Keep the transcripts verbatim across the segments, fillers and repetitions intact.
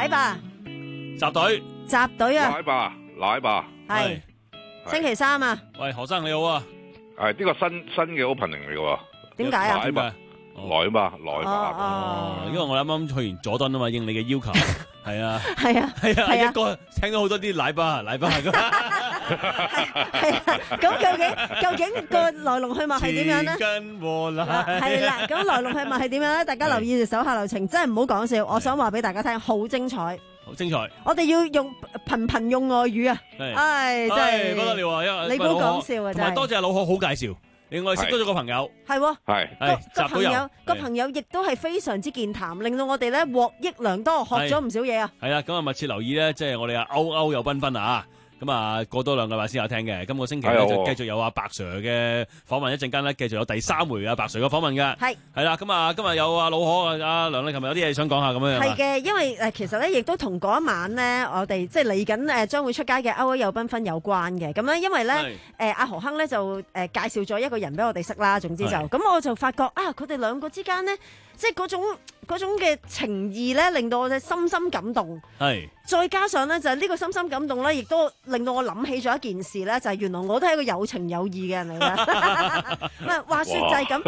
吧， 集隊集隊啊， 來吧，來吧， 係星期三啊。 喂，何生你好啊， 係呢個新新嘅 opening 嚟嘅喎。 點解啊？ 來吧，來吧，來吧。 哦，因為我啱啱去完佐敦啊嘛，應你嘅要求，係啊， 係啊， 係啊， 係啊一個聽到好多啲奶巴奶巴咁。 係啊，咁究竟究竟個來龍去脈係點樣咧？ 跟和奶係啦，咁來龍去脈係點樣咧？大家留意住手下留情，真係唔好講笑。我想話俾大家聽，好精彩， 好精彩。 我哋要用頻頻用外語啊！ 係唉，真係不得了啊！因為你唔好講笑啊！真係同埋多謝老何好介紹，令我哋識多咗個朋友。 係喎， 係個個係集都有朋友個朋友亦都係非常之健談，令到我哋咧獲益良多，學咗唔少嘢啊！ 係啦，咁啊密切留意咧，即係我哋阿歐歐有繽紛啊！咁啊，過多兩個禮拜先有聽嘅。今個星期咧就繼續有阿白 Sir 嘅訪問，一陣間咧繼續有第三回阿白 Sir 嘅訪問嘅。係係啦，咁啊，今日有阿老何啊，阿梁麗琴日有啲嘢想講下咁樣。 係嘅，因為誒其實咧亦都同嗰一晚咧，我哋即係嚟緊誒將會出街嘅歐歐有繽紛有關嘅。咁咧，因為咧誒阿何亨咧就誒介紹咗一個人俾我哋識啦。總之就咁，我就發覺啊，佢哋兩個之間咧，即係嗰種嗰種嘅情義咧，令到我哋深深感動。係。再加上咧，就係呢個深深感動咧，亦都令到我諗起咗一件事咧，就係原來我都係一個有情有義嘅人嚟嘅。唔係話説就係咁，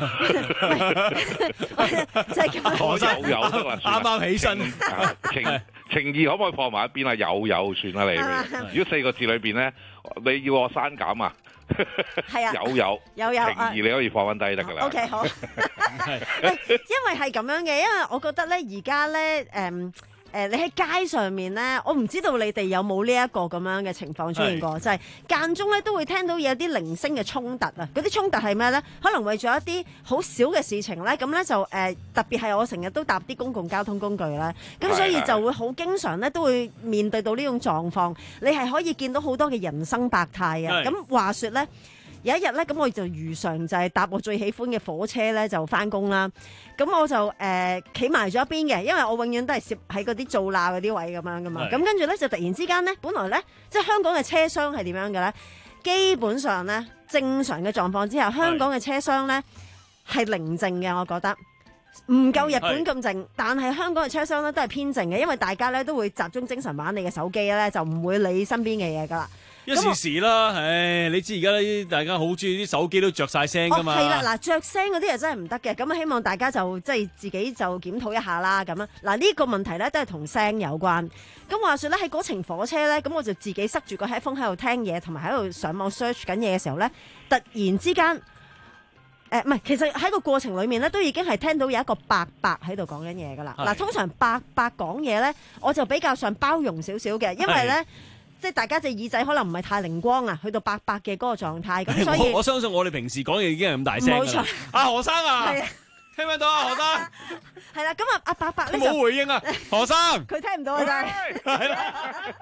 就係咁。 我有有得啦， 啱啱起身。 情情義可唔可以放埋一邊啊？有有算啦你。如果四個字裏邊咧，你要我刪減啊？ 係啊， 有有有有情義你可以放翻低得㗎啦。 OK 好。因為係咁樣嘅，因為我覺得咧，而家咧誒。誒、呃，你喺街上面咧，我唔知道你哋有冇呢一個咁樣嘅情況出現過，就係間中咧都會聽到有啲零星嘅衝突啊！嗰啲衝突係咩咧？可能為咗一啲好少嘅事情咧，咁咧就誒、呃、特別係我成日都搭啲公共交通工具啦，咁所以就會好經常咧都會面對到呢種狀況，你係可以見到好多嘅人生百態啊！咁話說咧。有一日咧，咁我就如常就係搭我最喜歡嘅火車咧，就翻工啦。咁我就誒企埋咗一邊嘅，因為我永遠都係攝喺嗰啲造罅嗰啲位咁樣噶嘛。咁跟住咧就突然之間咧，本來咧即係香港嘅車廂係點樣嘅咧？基本上咧正常嘅狀況之下，香港嘅車廂咧係寧靜嘅，我覺得唔夠日本咁靜。但係香港嘅車廂咧都係偏靜嘅，因為大家咧都會集中精神玩你嘅手機咧，就唔會理身邊嘅嘢噶啦。 一時時啦，唉，你知而家啲大家好中意啲手機都着晒聲噶嘛？ 係啦，嗱，着聲嗰啲又真係唔得嘅，咁希望大家就即係自己就檢討一下啦，咁啊，嗱呢個問題咧都係同聲有關。咁話說咧喺嗰程火車咧，咁我就自己塞住個 headphone喺度聽嘢，同埋喺度上網 search 緊嘢嘅時候咧，突然之間，誒唔係，其實喺個過程裡面咧都已經係聽到有一個伯伯喺度講緊嘢噶啦。嗱，通常伯伯講嘢咧，我就比較上包容少少嘅，因為咧。即係大家隻耳仔可能唔係太靈光啊，去到伯伯嘅嗰個狀態，咁所以我，我相信我哋平時講嘢已經係咁大聲㗎啦。冇錯，阿何生啊，聽唔聽到啊？何生係啦，咁啊阿伯伯咧冇回應啊，何生佢聽唔到啊，真係。係啦。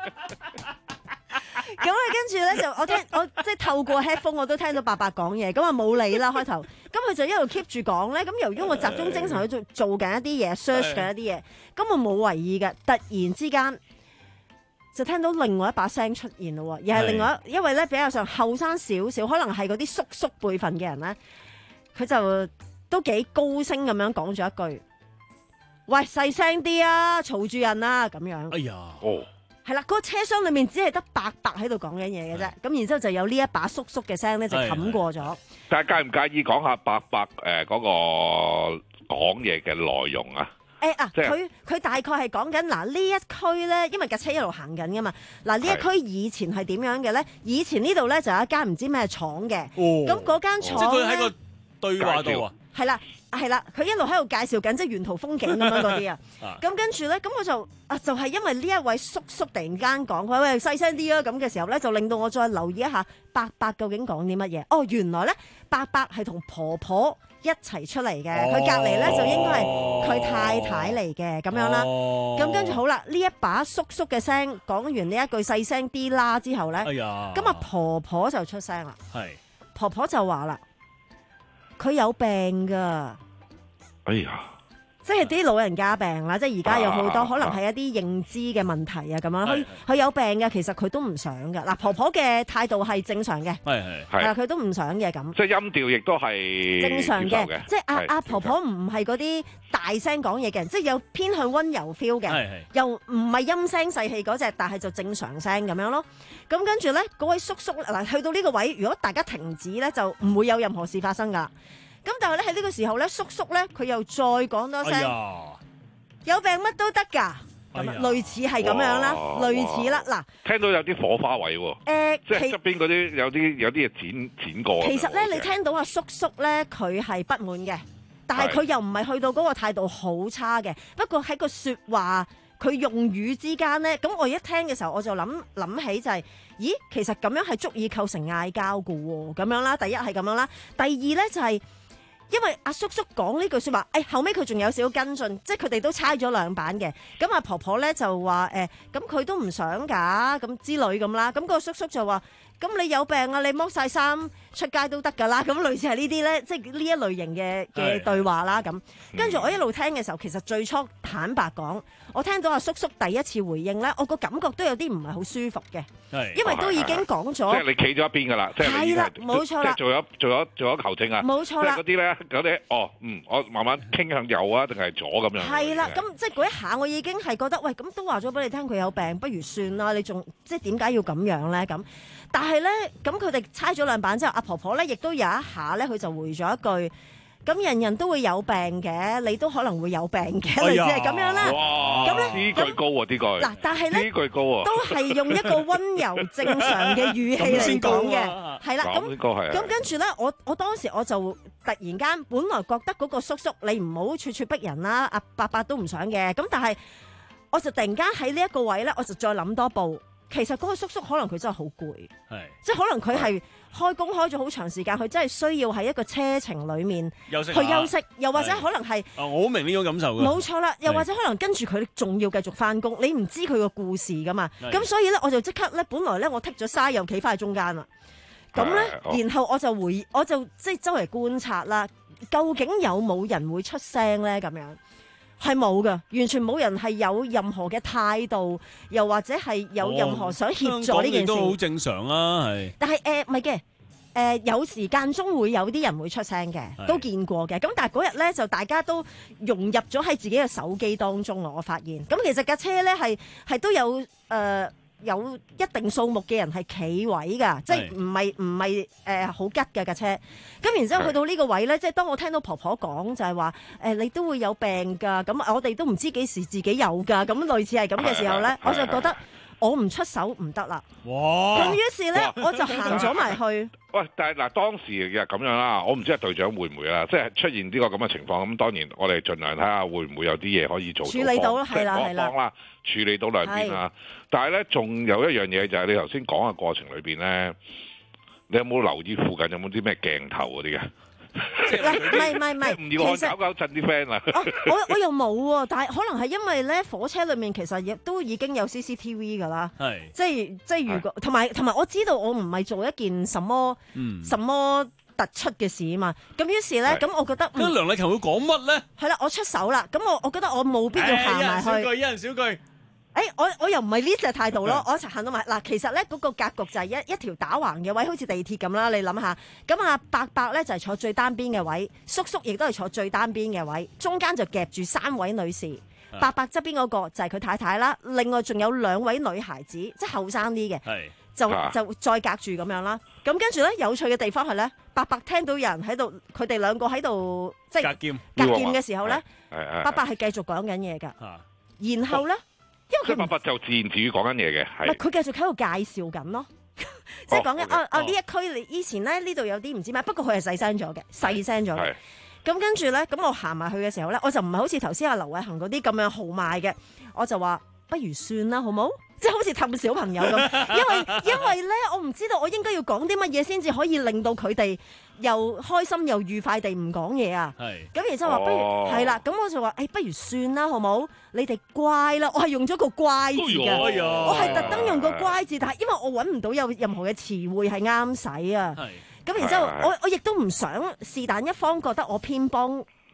咁咧跟住咧就我聽我即係透過 headphone 我都聽到伯伯講嘢，咁啊冇理啦開頭，咁佢就一路 keep 住講咧，咁由於我集中精神去做做緊一啲嘢 ，search 緊一啲嘢，咁我冇為意嘅，突然之間。就聽到另外一把聲出現咯，而係另外一，因為咧比較上後生少少，可能係嗰啲叔叔輩份嘅人咧，佢就都幾高聲咁樣講咗一句：喂，細聲啲啊，嘈住人啊，咁樣。哎呀，哦，係啦，嗰個車廂裏面只係得伯伯喺度講緊嘢嘅啫，咁然之後就有呢一把叔叔嘅聲咧就冚過咗。 但係介唔介意講下伯伯誒嗰個講嘢嘅內容啊？ 誒啊！佢佢大概係講緊嗱呢一區咧，因為架車一路行緊噶嘛。嗱呢一區以前係點樣嘅咧？以前呢度咧就有一間唔知咩廠嘅。哦。咁嗰間廠咧，即係佢喺個對話度啊。係啦，係啦，佢一路喺度介紹緊即係沿途風景咁樣嗰啲啊。咁跟住咧，咁我就啊就係因為呢一位叔叔突然間講，喂喂細聲啲啊咁嘅時候咧，就令到我再留意一下伯伯究竟講啲乜嘢。哦，原來咧伯伯係同婆婆一齊出嚟嘅，佢隔離咧就應該係佢太太嚟嘅咁樣啦。咁跟住好啦，呢一把叔叔嘅聲講完呢一句細聲啲啦之後咧，咁啊、哎、婆婆就出聲啦。係婆婆就話啦，佢有病㗎。 哎呀， 即係啲老人家病啦，即係而家有好多可能係一啲認知嘅問題啊，咁樣佢佢有病嘅，其實佢都唔想㗎。嗱，婆婆嘅態度係正常嘅， 係係係佢都唔想嘅咁。 即係音調亦都係正常嘅，即係阿阿婆婆唔係嗰啲大聲講嘢嘅人，即係有偏向溫柔 feel 嘅，又唔係陰聲細氣嗰隻，但係就正常聲咁樣咯。咁跟住咧，嗰位叔叔嗱去到呢個位，如果大家停止咧，就唔會有任何事發生㗎。咁但係咧喺呢個時候咧，叔叔咧佢又再講多聲，哎、有病乜都得㗎，咁、哎、類似係咁樣啦，類似啦。嗱， 聽到有啲火花位喎，誒、呃，即係側邊嗰啲有啲有啲嘢剪剪過。其實咧，你聽到阿叔叔咧，佢係不滿嘅，但係佢又唔係去到嗰個態度好差嘅。不過喺個説話佢用語之間咧，咁我一聽嘅時候，我就諗諗起就係、是，咦，其實咁樣係足以構成嗌交㗎喎，咁樣啦。第一係咁樣啦，第二咧就係、是。因為阿叔叔講呢句説話，誒、哎、後尾佢仲有少少跟進，即係佢哋都猜咗兩版嘅。咁阿婆婆咧就話誒，咁佢都唔想㗎，咁之類咁啦。咁、那個叔叔就話：咁你有病啊，你剝晒衫出街都得㗎啦。咁類似係呢啲咧，即係呢一類型嘅嘅對話啦。咁跟住我一路聽嘅時候，其實最初坦白講，我聽到阿叔叔第一次回應咧，我個感覺都有啲唔係好舒服嘅，因為都已經講咗，即係你企咗一邊㗎啦，即係係啦，冇錯啦， 即係做咗做咗做咗求證啊， 冇錯啦， 即係嗰啲咧。有啲哦，嗯，我慢慢傾向右啊，定係左咁樣。 係啦，咁即係嗰一下，我已經係覺得，喂，咁都話咗俾你聽佢有病，不如算啦。你仲即係點解要咁樣咧？咁，但係咧，咁佢哋猜咗兩版之後，阿婆婆咧亦都有一下咧，佢就回咗一句。咁人人都會有病嘅，你都可能會有病嘅，類似係咁樣啦。 哇！咁咧呢句高啊，呢句。嗱， 但係咧呢句高啊， 都係用一個溫柔正常嘅語氣嚟講嘅，係啦。咁咁跟住咧，我我當時我就突然間，本來覺得嗰個叔叔你唔好處處逼人啦，阿伯伯都唔想嘅。咁但係我就突然間喺呢一個位咧，我就再諗多步。其實嗰個叔叔可能佢真係好攰，即係可能佢係開工開咗好長時間，佢真係需要喺一個車程裏面去休息，又或者可能係， 啊，我好明呢種感受嘅。 冇錯啦，又或者可能跟住佢仲要繼續翻工，你唔知佢個故事噶嘛，咁所以咧我就即刻咧，本來咧我剔咗沙又企翻喺中間啦，咁咧然後我就回，我就即係周圍觀察啦，究竟有冇人會出聲咧咁樣？係冇噶，完全冇人係有任何嘅態度，又或者係有任何想協助呢件事。 都好正常啦，係。 但係誒，唔係嘅，誒有時間中會有啲人會出聲嘅，都見過嘅。咁但係嗰日咧就大家都融入咗喺自己嘅手機當中啊！我發現，咁其實架車咧係係都有誒。呃有一定數目嘅人係企位㗎，即係唔係唔係誒好吉嘅架車。咁然之後去到呢個位咧，即係當我聽到婆婆講就係話誒你都會有病㗎，咁我哋都唔知幾時自己有㗎，咁類似係咁嘅時候咧，我就覺得我唔出手唔得啦。哇！咁於是咧我就行咗埋去。 喂，但係嗱當時嘅咁樣啦，我唔知係隊長會唔會啦，即係出現呢個咁嘅情況，咁當然我哋盡量睇下會唔會有啲嘢可以做到處理到啦，係啦係啦， 處理到兩邊啦。但係咧，仲有一樣嘢就係你頭先講嘅過程裏邊咧，你有冇留意附近有冇啲咩鏡頭嗰啲嘅？ 嗱，唔係唔係唔係， 唔要我搞搞震啲 friend 啊！ 我我又冇喎，但係可能係因為咧，火車裏面其實亦都已經有 C C T V 㗎啦，係即係即係如果同埋同埋我知道我唔係做一件什麼、嗯、什麼突出嘅事啊嘛，咁於是咧，咁我覺得咁梁麗琴會講乜咧？ 係啦，我出手啦，咁我我覺得我冇必要行埋去。 一人少句，一人少句。 誒、欸，我我又唔係呢隻態度咯，我一齊行到埋嗱，其實咧嗰、那個格局就係一一條打橫嘅位，好似地鐵咁啦，你諗下，咁啊伯伯咧就係、是、坐最單邊嘅位，叔叔亦都係坐最單邊嘅位，中間就夾住三位女士，伯伯側邊嗰個就係佢太太啦，另外仲有兩位女孩子，即係後生啲嘅，就就再隔住咁樣啦。咁跟住咧有趣嘅地方係咧，伯伯聽到有人喺度，佢哋兩個喺度即係隔劍隔劍嘅時候咧，伯伯係繼續講緊嘢㗎，然後咧。因為佢伯伯就自言自語講緊嘢嘅，係。 佢繼續喺度介紹緊咯，即係講緊啊啊呢一區你以前咧呢度有啲唔知咩，不過佢係細聲咗嘅，細聲咗嘅。咁跟住咧，咁我行埋去嘅時候咧，我就唔係好似頭先阿劉偉恒嗰啲咁樣豪邁嘅，我就話不如算啦，好冇？即係好似氹小朋友咁，因為因為咧，我唔知道我應該要講啲乜嘢先至可以令到佢哋又開心又愉快地唔講嘢啊。係。咁然之後話不如係啦，咁我就話誒、哎，不如算啦，好冇？你哋乖啦，我係用咗個乖字嘅，哎、我係特登用個乖字，但係因為我揾唔到有任何嘅詞彙係啱使啊。係。咁然之後我我亦都唔想是但一方覺得我偏幫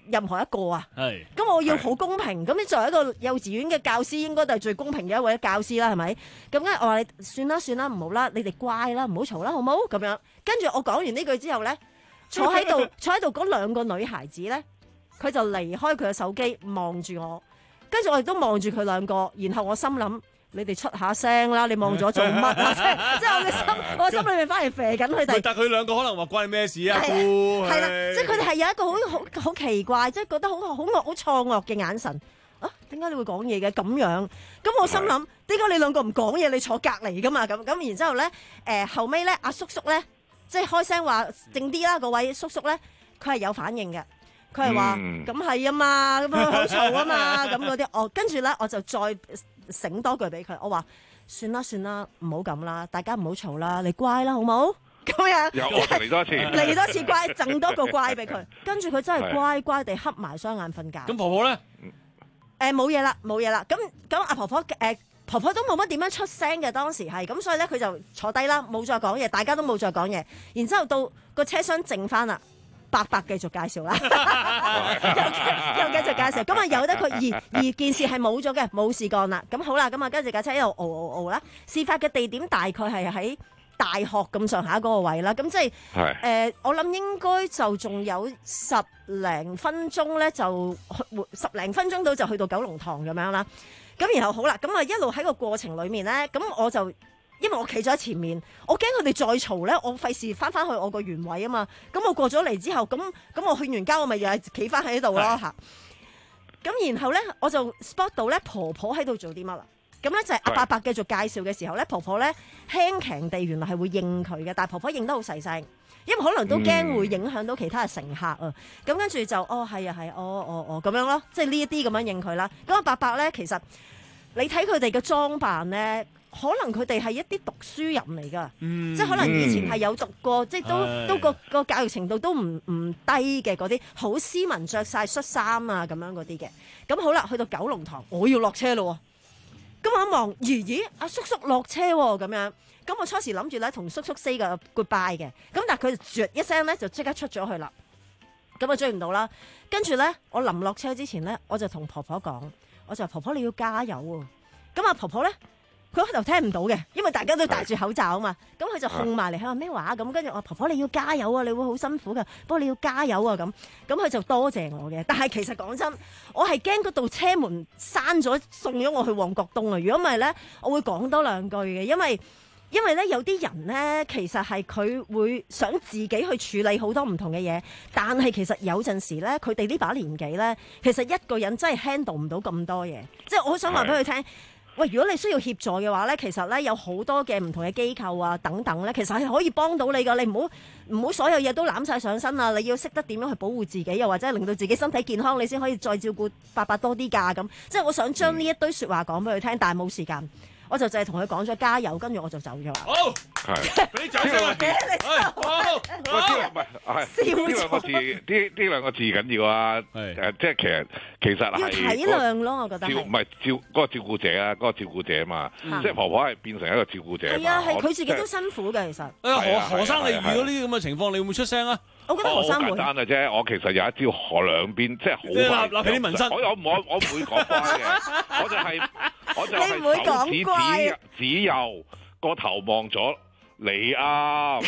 任何一個啊。 係。 咁我要好公平。咁你作為一個幼稚園嘅教師，應該都係最公平嘅一位教師啦，係咪？咁咧，我話你算啦算啦，唔好啦，你哋乖啦，唔好嘈啦，好唔好？咁樣。跟住我講完呢句之後咧，坐喺度坐喺度嗰兩個女孩子咧，佢就離開佢嘅手機，望住我。跟住我亦都望住佢兩個，然後我心諗。你哋出下聲啦！你望咗做乜啊？即係即係我嘅心，我心裏面反而肥緊佢哋。 但佢兩個可能話關你咩事啊？ 係啦，即係佢哋係有一個好好好奇怪，即係覺得好好惡好錯愕嘅眼神。啊，點解你會講嘢嘅咁樣？咁我心諗，點解你兩個唔講嘢？你坐隔離噶嘛？咁咁然之後咧，誒後尾咧，阿叔叔咧，即係開聲話靜啲啦。嗰位叔叔咧，佢係有反應嘅。佢係話咁係啊嘛，咁好嘈啊嘛，咁嗰啲。哦，跟住咧，我就再醒多句俾佢，我話算啦算啦，唔好咁啦，大家唔好嘈啦，你乖啦好冇？咁樣又我嚟多一次， 嚟多次乖，贈多個乖俾佢。跟住佢真係乖乖地瞌埋雙眼瞓覺。 咁婆婆咧？ 誒冇嘢啦，冇嘢啦。咁咁阿婆婆誒、呃、婆婆都冇乜點樣出聲嘅當時係，咁所以咧佢就坐低啦，冇再講嘢，大家都冇再講嘢。然之後到個車廂靜翻啦。伯伯繼續介紹啦，又又繼續介紹，咁啊由得佢，而而件事係冇咗嘅，冇事幹啦。咁好啦，咁啊跟住架車一路熬熬熬啦。事發嘅地點大概係喺大學咁上下嗰個位啦。咁即係誒，我諗應該就仲有十零分鐘咧，就十零分鐘到就去到九龍塘咁樣啦。咁然後好啦，咁啊一路喺個過程裡面咧，咁我就。因為我企咗喺前面，我驚佢哋再嘈咧，我費事翻翻去我個原位啊嘛。咁我過咗嚟之後，咁咁我勸完交，我咪又係企翻喺度咯嚇。咁然後咧，我就 spot 到咧婆婆喺度做啲乜啦。咁咧就係阿伯伯繼續介紹嘅時候咧，婆婆咧輕強地原來係會應佢嘅，但係婆婆應得好細聲，因為可能都驚會影響到其他嘅乘客啊。咁跟住就哦係啊係，哦哦哦咁樣咯，即係呢一啲咁樣應佢啦。咁阿伯伯咧其實你睇佢哋嘅裝扮咧。可能佢哋係一啲讀書人嚟㗎，嗯、即係可能以前係有讀過，嗯、即係都、哎、都個個教育程度都唔唔低嘅嗰啲，好斯文着晒恤衫啊咁樣嗰啲嘅。咁好啦，去到九龍塘，我要落車咯。咁我一望，咦咦，阿叔叔落車喎咁樣。咁我初時諗住咧同叔叔 say 個 goodbye 嘅，咁但係佢啜一聲咧就即刻出咗去啦。咁我追唔到啦。跟住咧，我臨落車之前咧，我就同婆婆講，我就話婆婆你要加油喎。咁啊婆婆咧。佢開頭聽唔到嘅，因為大家都戴住口罩啊嘛，咁佢就控埋嚟，佢話咩話咁，跟住我話婆婆你要加油啊，你會好辛苦噶，不過你要加油啊咁，咁佢就多謝我嘅。但係其實講真，我係驚嗰度車門閂咗，送咗我去旺角東啊。如果唔係咧，我會講多兩句嘅，因為因為咧有啲人咧，其實係佢會想自己去處理好多唔同嘅嘢，但係其實有陣時咧，佢哋呢把年紀咧，其實一個人真係 handle 唔到咁多嘢，即係我好想話俾佢聽。喂，如果你需要協助嘅話咧，其實咧有好多嘅唔同嘅機構啊等等咧，其實係可以幫到你噶。你唔好唔好所有嘢都攬晒上身啊！你要識得點樣去保護自己，又或者令到自己身體健康，你先可以再照顧伯伯多啲㗎咁。即係我想將呢一堆説話講俾佢聽，但係冇時間。我就淨係同佢講咗加油，跟住我就走咗。 好，係俾啲掌聲啊！好， 喂，呢兩個字，呢呢兩個字緊要啊！誒，即係其實其實係要體諒咯，我覺得唔係照嗰個照顧者啊，嗰個照顧者啊嘛，即係婆婆係變成一個照顧者。 係啊，係佢自己都辛苦嘅，其實。 誒，何何生，你遇到呢啲咁嘅情況，你會唔會出聲啊？ 我覺得何生會。 好簡單嘅啫，我其實有一招河兩邊，即係好快。 立起啲紋身。 我我我我唔會講乖嘅，我就係我就係手指指指右，個頭望咗。你啱，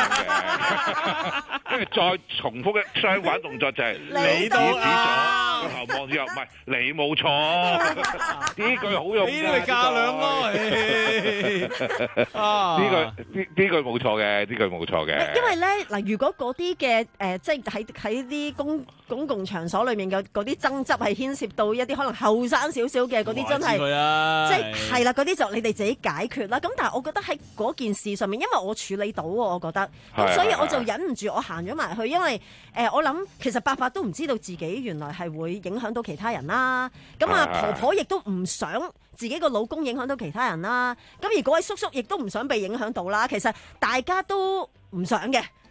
跟住再重複嘅相反動作就係你都啱，個頭望之後唔係你冇錯，呢句好用嘅， 呢句價量咯， 呢句呢呢句冇錯嘅，呢句冇錯嘅。 因為咧嗱，如果嗰啲嘅誒，即係喺喺啲公公共場所裏面嘅嗰啲爭執係牽涉到一啲可能後生少少嘅嗰啲，真係即係係啦，嗰啲就你哋自己解決啦。咁但係我覺得喺嗰件事上面，因為我處理到喎，我覺得咁，所以我就忍唔住，我行咗埋去，因為誒、呃、我諗其實伯伯都唔知道自己原來係會影響到其他人啦。咁啊婆婆亦都唔想自己個老公影響到其他人啦。咁而嗰位叔叔亦都唔想被影響到啦。其實大家都唔想嘅。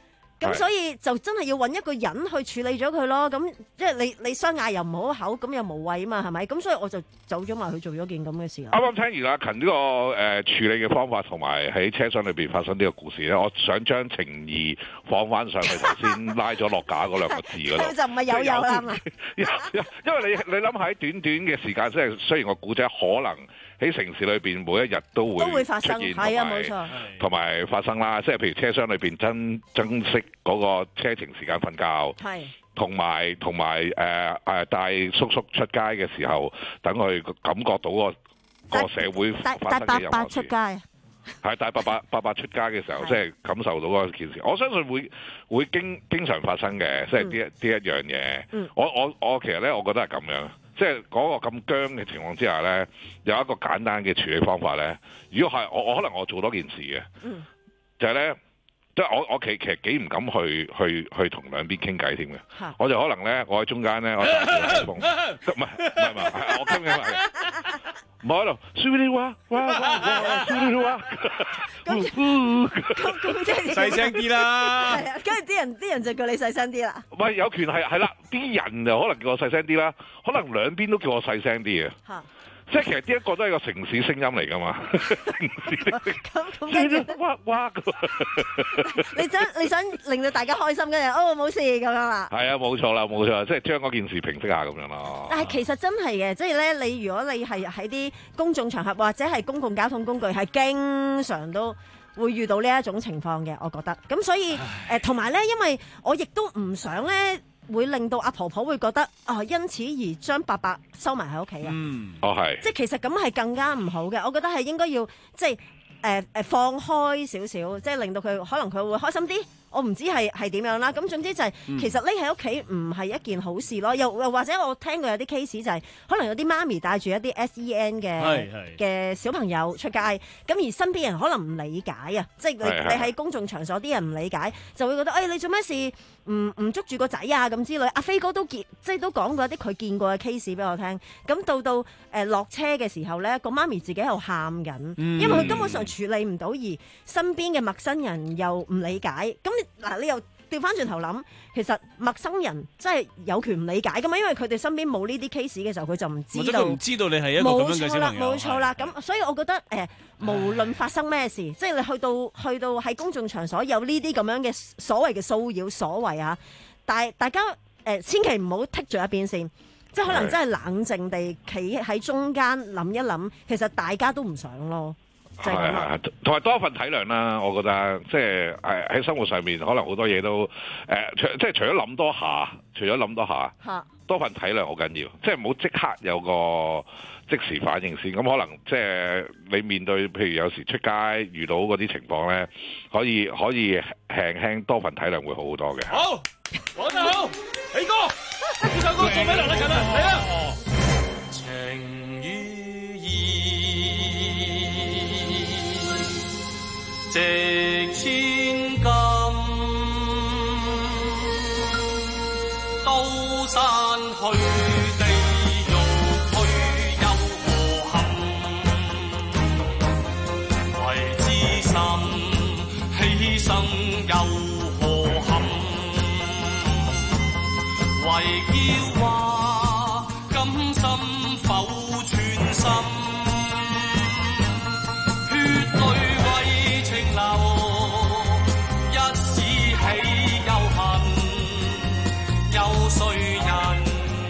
咁所以就真係要揾一個人去處理咗佢咯。咁即係你你相嗌又唔好口，咁又無謂啊嘛，係咪？咁所以我就走咗埋去做咗件咁嘅事啦。 啱啱聽完阿勤呢個誒處理嘅方法，同埋喺車廂裏邊發生呢個故事咧，我想將情義放翻上去頭先拉咗落架嗰兩個字嗰度， 就唔係有有啦嘛。 因為你你諗喺短短嘅時間，即係雖然個古仔可能喺城市裏邊每一日都會都會發生，係啊，冇錯， 同埋發生啦。即係譬如車廂裏邊珍珍惜嗰個車程時間瞓覺， 係同埋同埋誒誒帶叔叔出街嘅時候，等佢感覺到個個社會發生嘅任何事。 出街係帶伯伯伯伯出街嘅時候，即係感受到嗰件事。我相信會會經經常發生嘅，即係呢一呢一樣嘢。 嗯、 我我我其實咧，我覺得係咁樣，即係嗰個咁僵嘅情況之下咧，有一個簡單嘅處理方法咧。如果係我我可能我做多件事嘅， 嗯、 就係咧，即係我我其其實幾唔敢去去去同兩邊傾偈添嘅。我就可能咧，我喺中間咧，我打住個風，唔係唔係唔係，我傾緊係。唔好喺度，輸你話，哇哇哇，輸你話， 咁咁咁即係細聲啲啦。 係啊，跟住啲人啲人就叫你細聲啲啦。 唔係有權係係啦，啲人就可能叫我細聲啲啦，可能兩邊都叫我細聲啲嘅。嚇！即係其實呢一個都係個城市聲音嚟㗎嘛。 咁咁跟住， 哇哇！ 你想你想令到大家開心嘅，哦冇事咁樣啦。 係啊，冇錯啦，冇錯，即係將嗰件事平息下咁樣咯。 但係其實真係嘅，即係咧，你如果你係喺啲公眾場合或者係公共交通工具，係經常都會遇到呢一種情況嘅，我覺得。咁所以誒，同埋咧，因為我亦都唔想咧。會令到阿婆婆會覺得啊、哦，因此而將伯伯收埋喺屋企啊。 嗯， 哦係， 即係其實咁係更加唔好嘅。我覺得係應該要即係誒誒放開少少，即係令到佢可能佢會開心啲。我唔知係係點樣啦。咁總之就係、是嗯、其實匿喺屋企唔係一件好事咯。又又或者我聽過有啲 case 就係、是、可能有啲媽咪帶住一啲 S E N 嘅嘅小朋友出街，咁而身邊人可能唔理解啊。即係你你喺公眾場所啲人唔理解，就會覺得誒、哎、你做咩事？唔唔捉住個仔啊咁之類，阿飛哥都見即係都講過一啲佢見過嘅 case 俾我聽。咁到到誒落車嘅時候咧，個媽咪自己喺度喊緊，嗯、因為佢根本上處理唔到，而身邊嘅陌生人又唔理解。咁嗱，你又調翻轉頭諗，其實陌生人真係有權唔理解噶嘛，因為佢哋身邊冇呢啲 case 嘅時候，佢就唔知道。佢唔知道你係一個咁樣嘅小朋友。 冇錯啦，冇錯啦。咁所以我覺得誒、呃，無論發生咩事，即係你去到去到喺公眾場所有呢啲咁樣嘅所謂嘅騷擾，所謂啊，但係大家誒、呃、千祈唔好剔住一邊先，即係可能真係冷靜地企喺中間諗一諗，其實大家都唔想咯。係係， 同埋多一份體諒啦。我覺得即係誒喺生活上面，可能好多嘢都誒、呃，即係除咗諗多下，除咗諗多下， 哈多份體諒好緊要。即係唔好即刻有個即時反應先。咁可能即係你面對，譬如有時出街遇到嗰啲情況咧，可以可以輕輕多份體諒會好好多嘅。 好，講得好，起歌，呢首歌送俾梁禮勤啊，嚟啦！情與義，值千金，刀山去地獄去又何憾？為知心犧牲又何憾？為驕話甘心否全心？血淚為情流，一時起又恨，有誰人？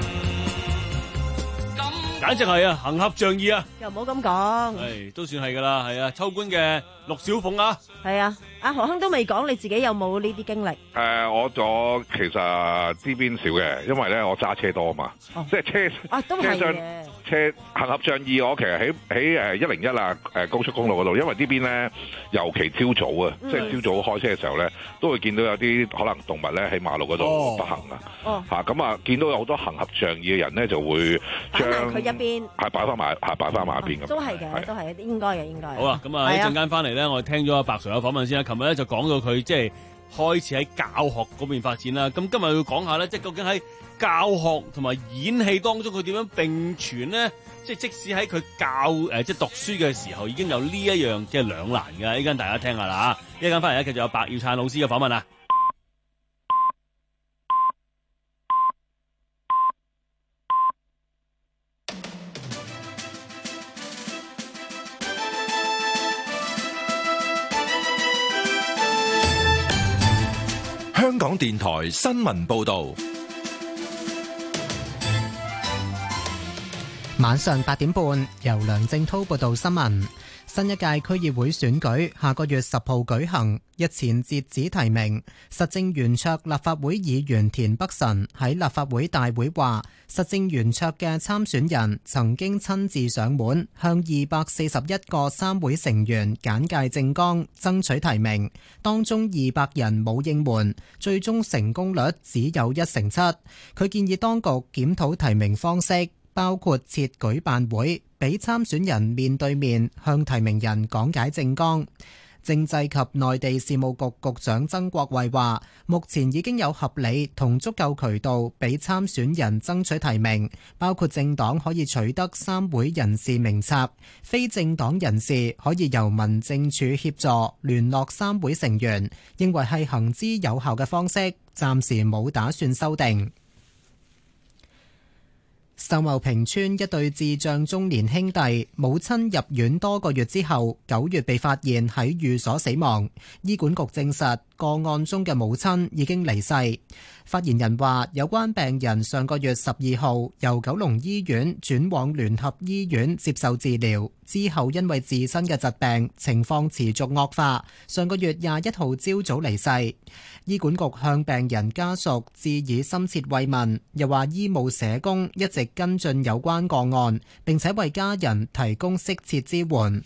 簡直係啊，行俠仗義啊！ 又唔好咁講， 係都算係噶啦，係啊，秋官嘅陸小鳳啊， 係啊，阿何亨都未講，你自己有冇呢啲經歷？誒、 呃，我咗其實呢邊少嘅，因為咧我揸車多啊嘛，哦、即係車啊都係嘅。 車行俠仗義，我其實喺喺誒一零一啊誒高速公路嗰度，因為呢邊咧尤其朝早啊，嗯、即係朝早開車嘅時候咧，都會見到有啲可能動物咧喺馬路嗰度不行啊，嚇咁啊見到有好多行俠仗義嘅人咧就會將佢一邊係擺翻埋係擺翻埋一邊咁， 都係嘅，都係應該嘅應該。 好啊，咁啊一陣間翻嚟咧，我哋聽咗阿白 Sir 嘅訪問先啦。琴日咧就講到佢即係開始喺教學嗰邊發展啦。咁今日要講下咧，即係究竟喺教學同埋演戲當中，佢點樣並存咧？即係即使喺佢教誒、呃，即係讀書嘅時候，已經有呢一樣即係兩難嘅。呢間大家聽下啦嚇。一陣間翻嚟咧，繼續有白耀燦老師嘅訪問啊。 香港電台新聞報道。 晚上八點半，由梁正滔報道新聞。新一屆區議會選舉下個月十號舉行，日前截止提名。實政圓桌立法會議員田北辰喺立法會大會話，實政圓桌嘅參選人曾經親自上門向二百四十一個三會成員簡介政綱，爭取提名，當中二百人冇應門，最終成功率只有一成七。佢建議當局檢討提名方式，包括設舉辦會，俾參選人面對面向提名人講解政綱。政制及內地事務局局長曾國衛話，目前已經有合理同足夠渠道俾參選人爭取提名，包括政黨可以取得三會人士名冊，非政黨人士可以由民政處協助聯絡三會成員，認為係行之有效嘅方式，暫時冇打算修訂。秀茂坪村一對智障中年兄弟，母親入院多個月之後，九月被發現喺寓所死亡。醫管局證實個案中嘅母親已經離世。發言人話，有關病人上個月十二號由九龍醫院轉往聯合醫院接受治療，之後因為自身嘅疾病情況持續惡化，上個月廿一號朝早離世。醫管局向病人家屬致以深切慰問，又話醫務社工一直跟進有關個案，並且為家人提供適切支援。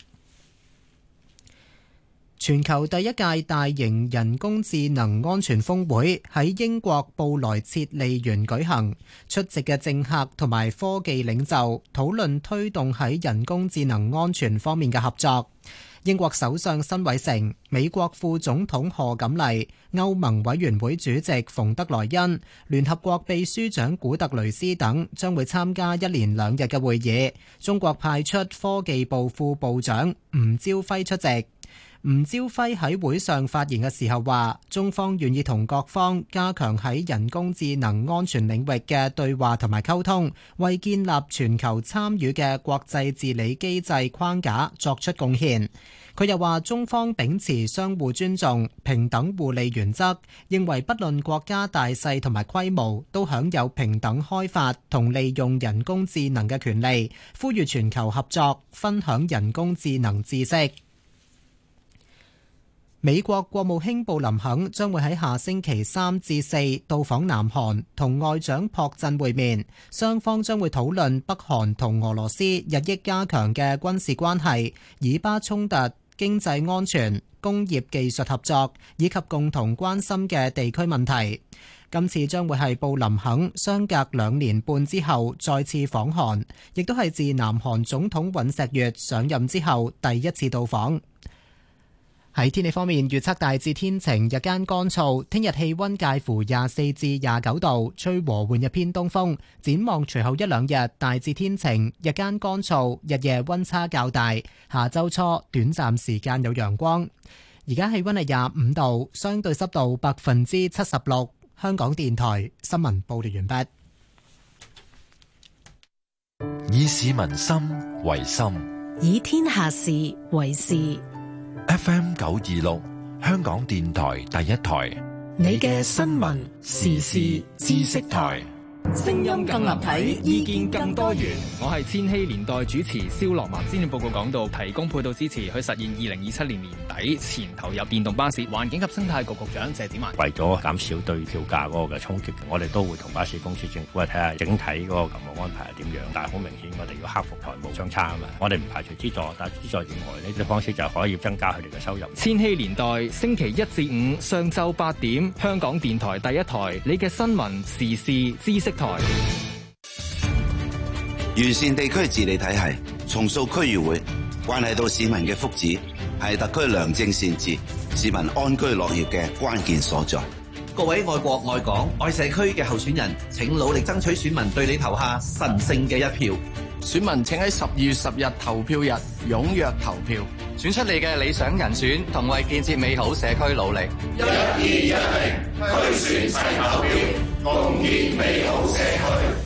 全球第一屆大型人工智能安全峰會喺英國布萊切利園舉行，出席嘅政客同埋科技領袖討論推動喺人工智能安全方面嘅合作。英國首相辛偉誠、美國副總統賀錦麗、歐盟委員會主席馮德萊恩、聯合國秘書長古特雷斯等將會參加一連兩日嘅會議。中國派出科技部副部長吳朝輝出席。吳朝輝喺會上發言嘅時候話，中方願意同各方加強喺人工智能安全領域嘅對話同埋溝通，為建立全球參與嘅國際治理機制框架作出貢獻。佢又話，中方秉持相互尊重、平等互利原則，認為不論國家大細同埋規模，都享有平等開發同利用人工智能嘅權利，呼籲全球合作，分享人工智能知識。美國國務卿布林肯將會喺下星期三至四到訪南韓，同外長朴振會面，雙方將會討論北韓同俄羅斯日益加強嘅軍事關係、以巴衝突、經濟安全、工業技術合作以及共同關心嘅地區問題。今次將會係布林肯相隔兩年半之後再次訪韓，亦都係自南韓總統尹錫悅上任之後第一次到訪。喺天氣方面，預測大致天晴，日間乾燥。聽日氣溫介乎廿四至廿九度，吹和緩日偏東風。展望隨後一兩日，大致天晴，日間乾燥，日夜溫差較大。下周初短暫時間有陽光。而家氣溫係廿五度，相對濕度百分之七十六。香港電台新聞報道完畢。 以市民心為心， 以天下事為事。 F M 九二六，香港電台第一台， 你嘅新聞時事知識台。聲音更立體，意見更多元。 我係千禧年代主持蕭樂文。施政報告講到提供配套支持，去實現二零二七年年底前投入電動巴士。環境及生態局局長謝展寰， 為咗減少對票價嗰個嘅衝擊，我哋都會同巴士公司、政府去睇下整體嗰個咁嘅安排係點樣。但係好明顯，我哋要克服財務相差啊嘛。我哋唔排除資助，但係資助以外呢啲方式就可以增加佢哋嘅收入。 千禧年代星期一至五上晝八點，香港電台第一台，你嘅新聞時事知識台。 完善地區治理體系，重塑區議會，關係到市民嘅福祉，係特區良政善治、市民安居樂業嘅關鍵所在。 各位愛國愛港愛社區嘅候選人，請努力爭取選民對你投下神聖嘅一票。 選民請喺十二月十日投票日踴躍投票，選出你嘅理想人選，同為建設美好社區努力。 一、二、一零，區選齊投票，共建美好社區。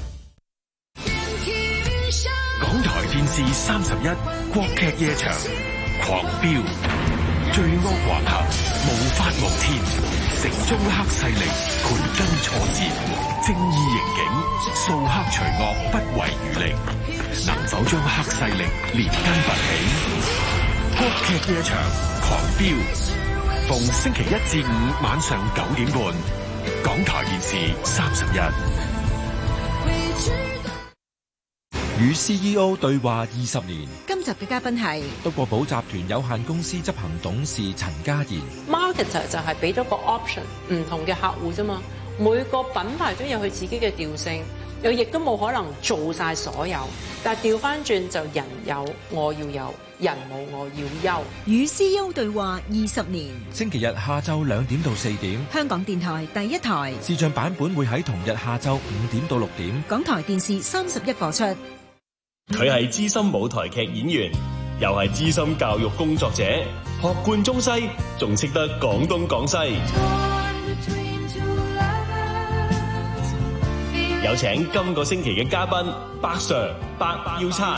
港台電視三十一，國劇夜場，狂飆，罪惡橫行，無法無天，成中黑勢力盤根錯節，正義刑警掃黑除惡不遺餘力，能否將黑勢力連根拔起？國劇夜場狂飆，逢星期一至五晚上九點半，港台電視三十一。 與 C E O 對話二十年。 今集嘅嘉賓係德國寶集團有限公司執行董事陳家賢。 Marketer 就係俾咗個 option 唔同嘅客戶啫嘛，每個品牌都有佢自己嘅調性，又亦都冇可能做晒所有，但係調翻轉就人有我要有，人冇我要優。 與 C E O 對話二十年。 星期日下晝兩點到四點， 香港電台第一台視像版本會喺同日下晝五點到六點， 港台電視三十一播出。 佢係資深舞台劇演員，又係資深教育工作者，學貫中西，仲識得廣東廣西。有請今個星期嘅嘉賓白 Sir 白耀燦。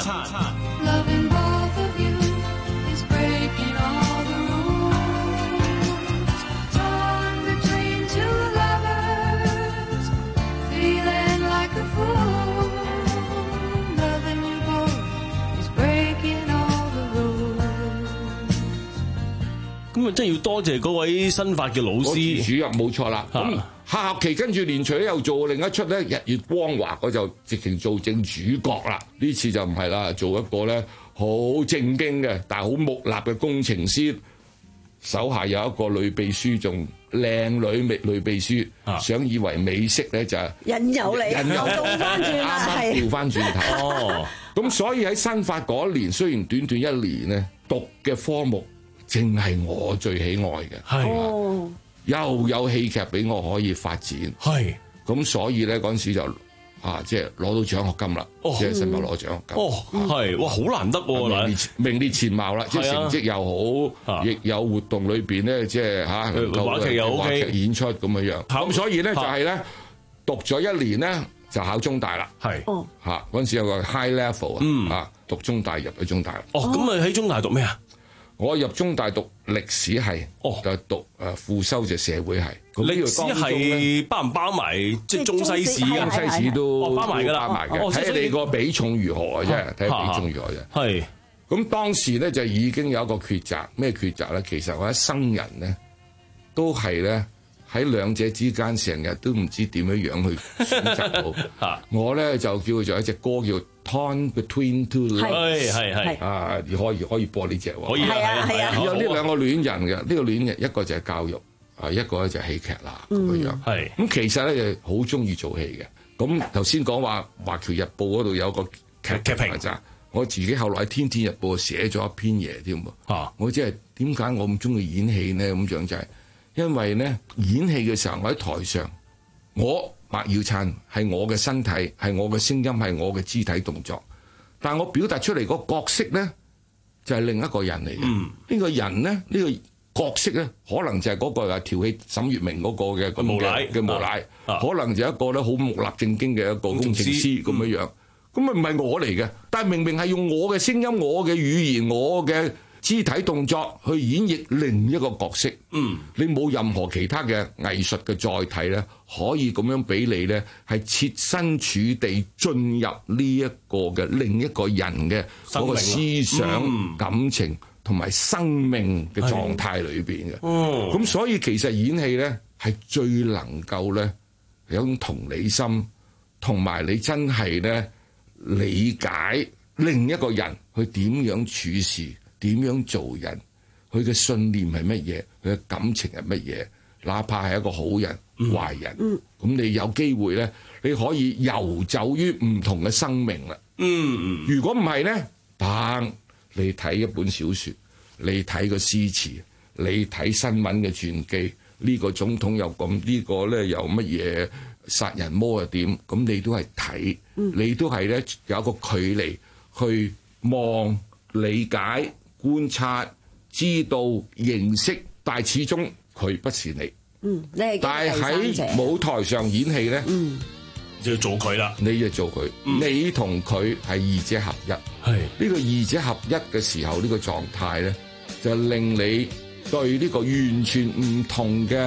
咁啊，真係要多謝嗰位新發嘅老師主任，冇錯啦。咁下學期跟住連隨又做另一出咧《日月光華》，我就直情做正主角啦。呢次就唔係啦，做一個咧好正經嘅，但係好木訥嘅工程師，手下有一個女秘書，仲靚女女秘書，啊、想以為美式咧就係引誘你， 引誘倒翻轉啦，係調翻轉頭。哦，咁所以喺新發嗰年，雖然短短一年咧，讀嘅科目正係我最喜愛嘅，係、哦、又有戲劇俾我可以發展，係咁所以咧嗰陣時就啊即係攞到獎學金啦，即係新馬攞獎學金， 哦係哇好難得喎， 名列名列前茅啦，即係成績又好，亦有活動裏邊咧即係嚇話劇又 OK，話劇演出咁樣樣，咁所以咧就係咧讀咗一年咧就考中大啦，係嚇嗰陣時有個 high level 啊、嗯，嚇讀中大入去中大， 哦咁啊喺中大讀咩啊？ 我入中大讀歷史系，哦，就讀誒副修就社會系。 歷史系包唔包埋即係中西史啊？ 中西史都包埋㗎啦， 包埋嘅。睇下你個比重如何嘅啫，睇下比重如何啫。係。咁當時咧就已經有一個抉擇，咩抉擇咧？其實我一生人咧都係咧喺兩者之間，成日都唔知點樣樣去選擇到。我咧就叫做一隻歌叫 Torn Between Two Loves， 係係係啊，可以可以播呢隻喎，可以係啊係啊，有呢兩個戀人嘅，呢個戀人一個就係教育，啊一個咧就係戲劇啦咁樣樣，係咁其實咧就好中意做戲嘅。咁頭先講話《華僑日報》嗰度有個劇劇評咋，我自己後來喺《天天日報》寫咗一篇嘢添喎，啊，我即係點解我咁中意演戲呢？咁樣就係因為咧演戲嘅時候，我喺台上我。白耀燦係我嘅身體，係我嘅聲音，係我嘅肢體動作，但係我表達出嚟個角色咧就係另一個人嚟嘅。呢、嗯、個人咧呢、呢個角色咧可能就係嗰個啊調戲沈月明嗰個嘅咁嘅嘅無賴，可能就係一個咧好木訥正經嘅一個工程師咁樣樣，咁啊唔係我嚟嘅，但係明明係用我嘅聲音、我嘅語言、我嘅肢體動作去演繹另一個角色，嗯，你冇任何其他嘅藝術嘅載體咧，可以咁樣俾你咧，係設身處地進入呢一個嘅另一個人嘅嗰個思想、嗯、感情同埋生命嘅狀態裏邊嘅。哦，咁所以其實演戲咧係最能夠咧有種同理心，同埋你真係咧理解另一個人去點樣處事。點樣做人？佢嘅信念係乜嘢？佢嘅感情係乜嘢？哪怕係一個好人、嗯、壞人，咁、嗯、你有機會咧，你可以遊走於唔同嘅生命啦。嗯，如果唔係咧，砰！你睇一本小説，你睇個詩詞，你睇新聞嘅傳記，呢、這個總統又咁，呢、這個咧又乜嘢殺人魔又點？咁你都係睇、嗯，你都係咧有一個距離去望、理解。觀察、知道、認識，但係始終佢不是你。嗯，你係但係喺舞台上演戲咧，嗯， 就要做佢啦。 你就做佢、嗯，你同佢係二者合一。係呢、這個二者合一嘅時候，呢、這個狀態咧，就令你對呢個完全唔同嘅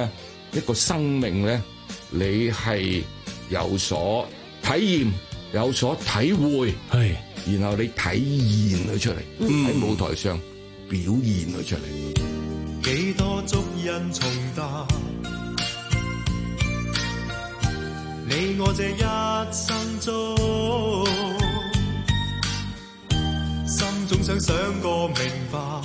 一個生命咧，你係有所體驗、有所體會， 係， 然後你體現佢出嚟，喺、嗯、舞台上表現佢出嚟。 幾多足印重踏，你我這一生中，心中想想個明白，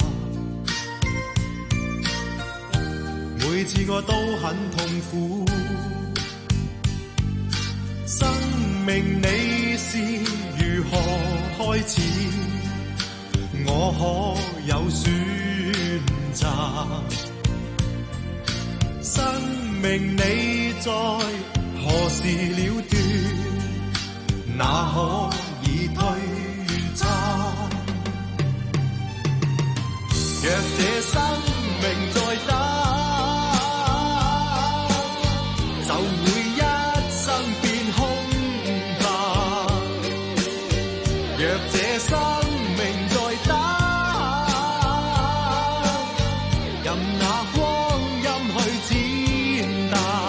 每次我都很痛苦，生命你是如何開始，我可有選擇，生命你在何時了斷，哪可以推測，若這生命再等，就會一生變空白，若這生命再等，任那光陰去踐踏。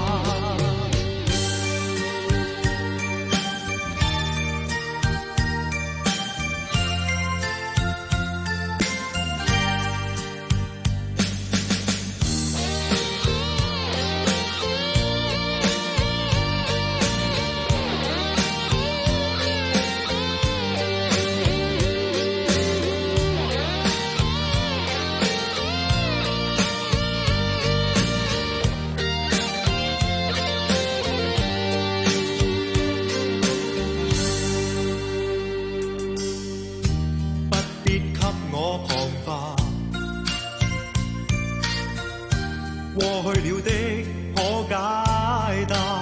過去了的可解答，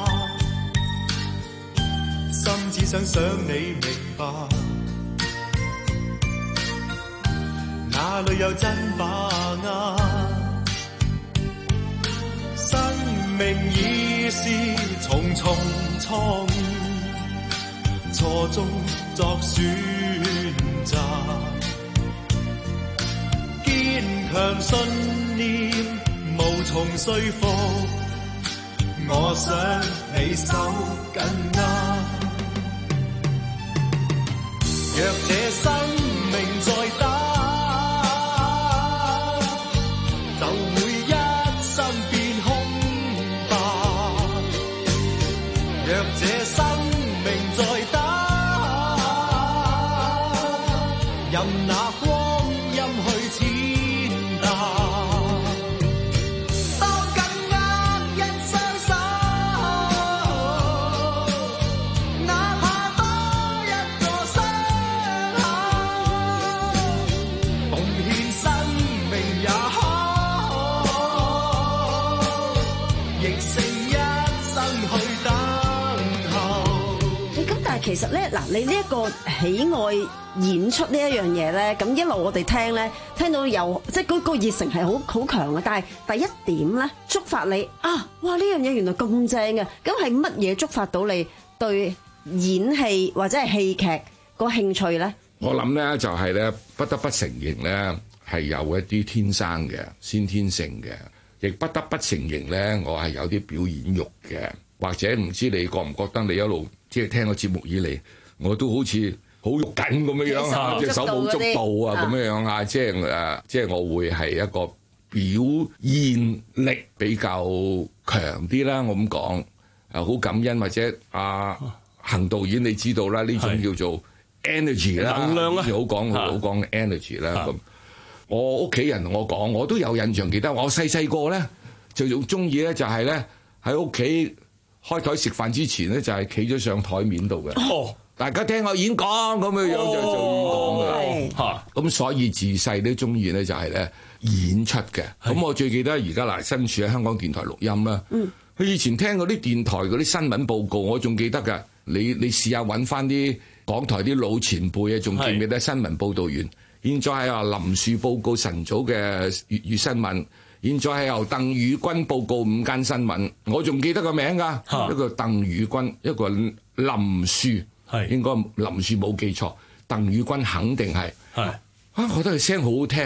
心只想想你明白，哪裏有真把握？生命已是重重錯誤，錯中作選擇，堅強信念無從說服，我想你手緊握，若這生命再等，就會一生變空白，若這生命再等，任那光陰去踐踏， 其實咧，嗱，你呢一個喜愛演出呢一樣嘢咧，咁一路我哋聽咧，聽到有即係嗰個熱誠係好好強嘅。但係第一點咧，觸發你啊，哇！呢樣嘢原來咁正嘅，咁係乜嘢觸發到你對演戲或者係戲劇個興趣咧？ 我諗咧就係咧，不得不承認咧係有一啲天生嘅先天性嘅，亦不得不承認咧我係有啲表演欲嘅，或者唔知你覺唔覺得你一路即係聽個節目以嚟，我都好似好肉緊咁樣樣啊，隻手舞足蹈啊咁樣樣啊，即係誒，即係我會係一個表現力比較強啲啦。我咁講誒，好感恩或者阿恒導演你知道啦，呢種叫做 energy 啦， 能量啦， 好講好講 energy 啦。咁我屋企人同我講，我都有印象記得，我細細個咧就仲中意咧，就係咧喺屋企開台食飯之前咧，就係企咗上台面度嘅。哦，大家聽我演講咁樣樣就做演講㗎啦。嚇，咁所以自細都中意咧，就係咧演出嘅。咁我最記得而家嗱，身處喺香港電台錄音啦。嗯，佢以前聽嗰啲電台嗰啲新聞報告，我仲記得㗎。你你試下揾翻啲港台啲老前輩啊，仲記唔記得新聞報導員？現在係由林樹報告晨早嘅粵語新聞。現在係由鄧宇君報告午間新聞，我仲記得個名㗎，一個鄧宇君，一個林樹，應該林樹冇記錯，鄧宇君肯定係，啊，我覺得佢聲好好聽，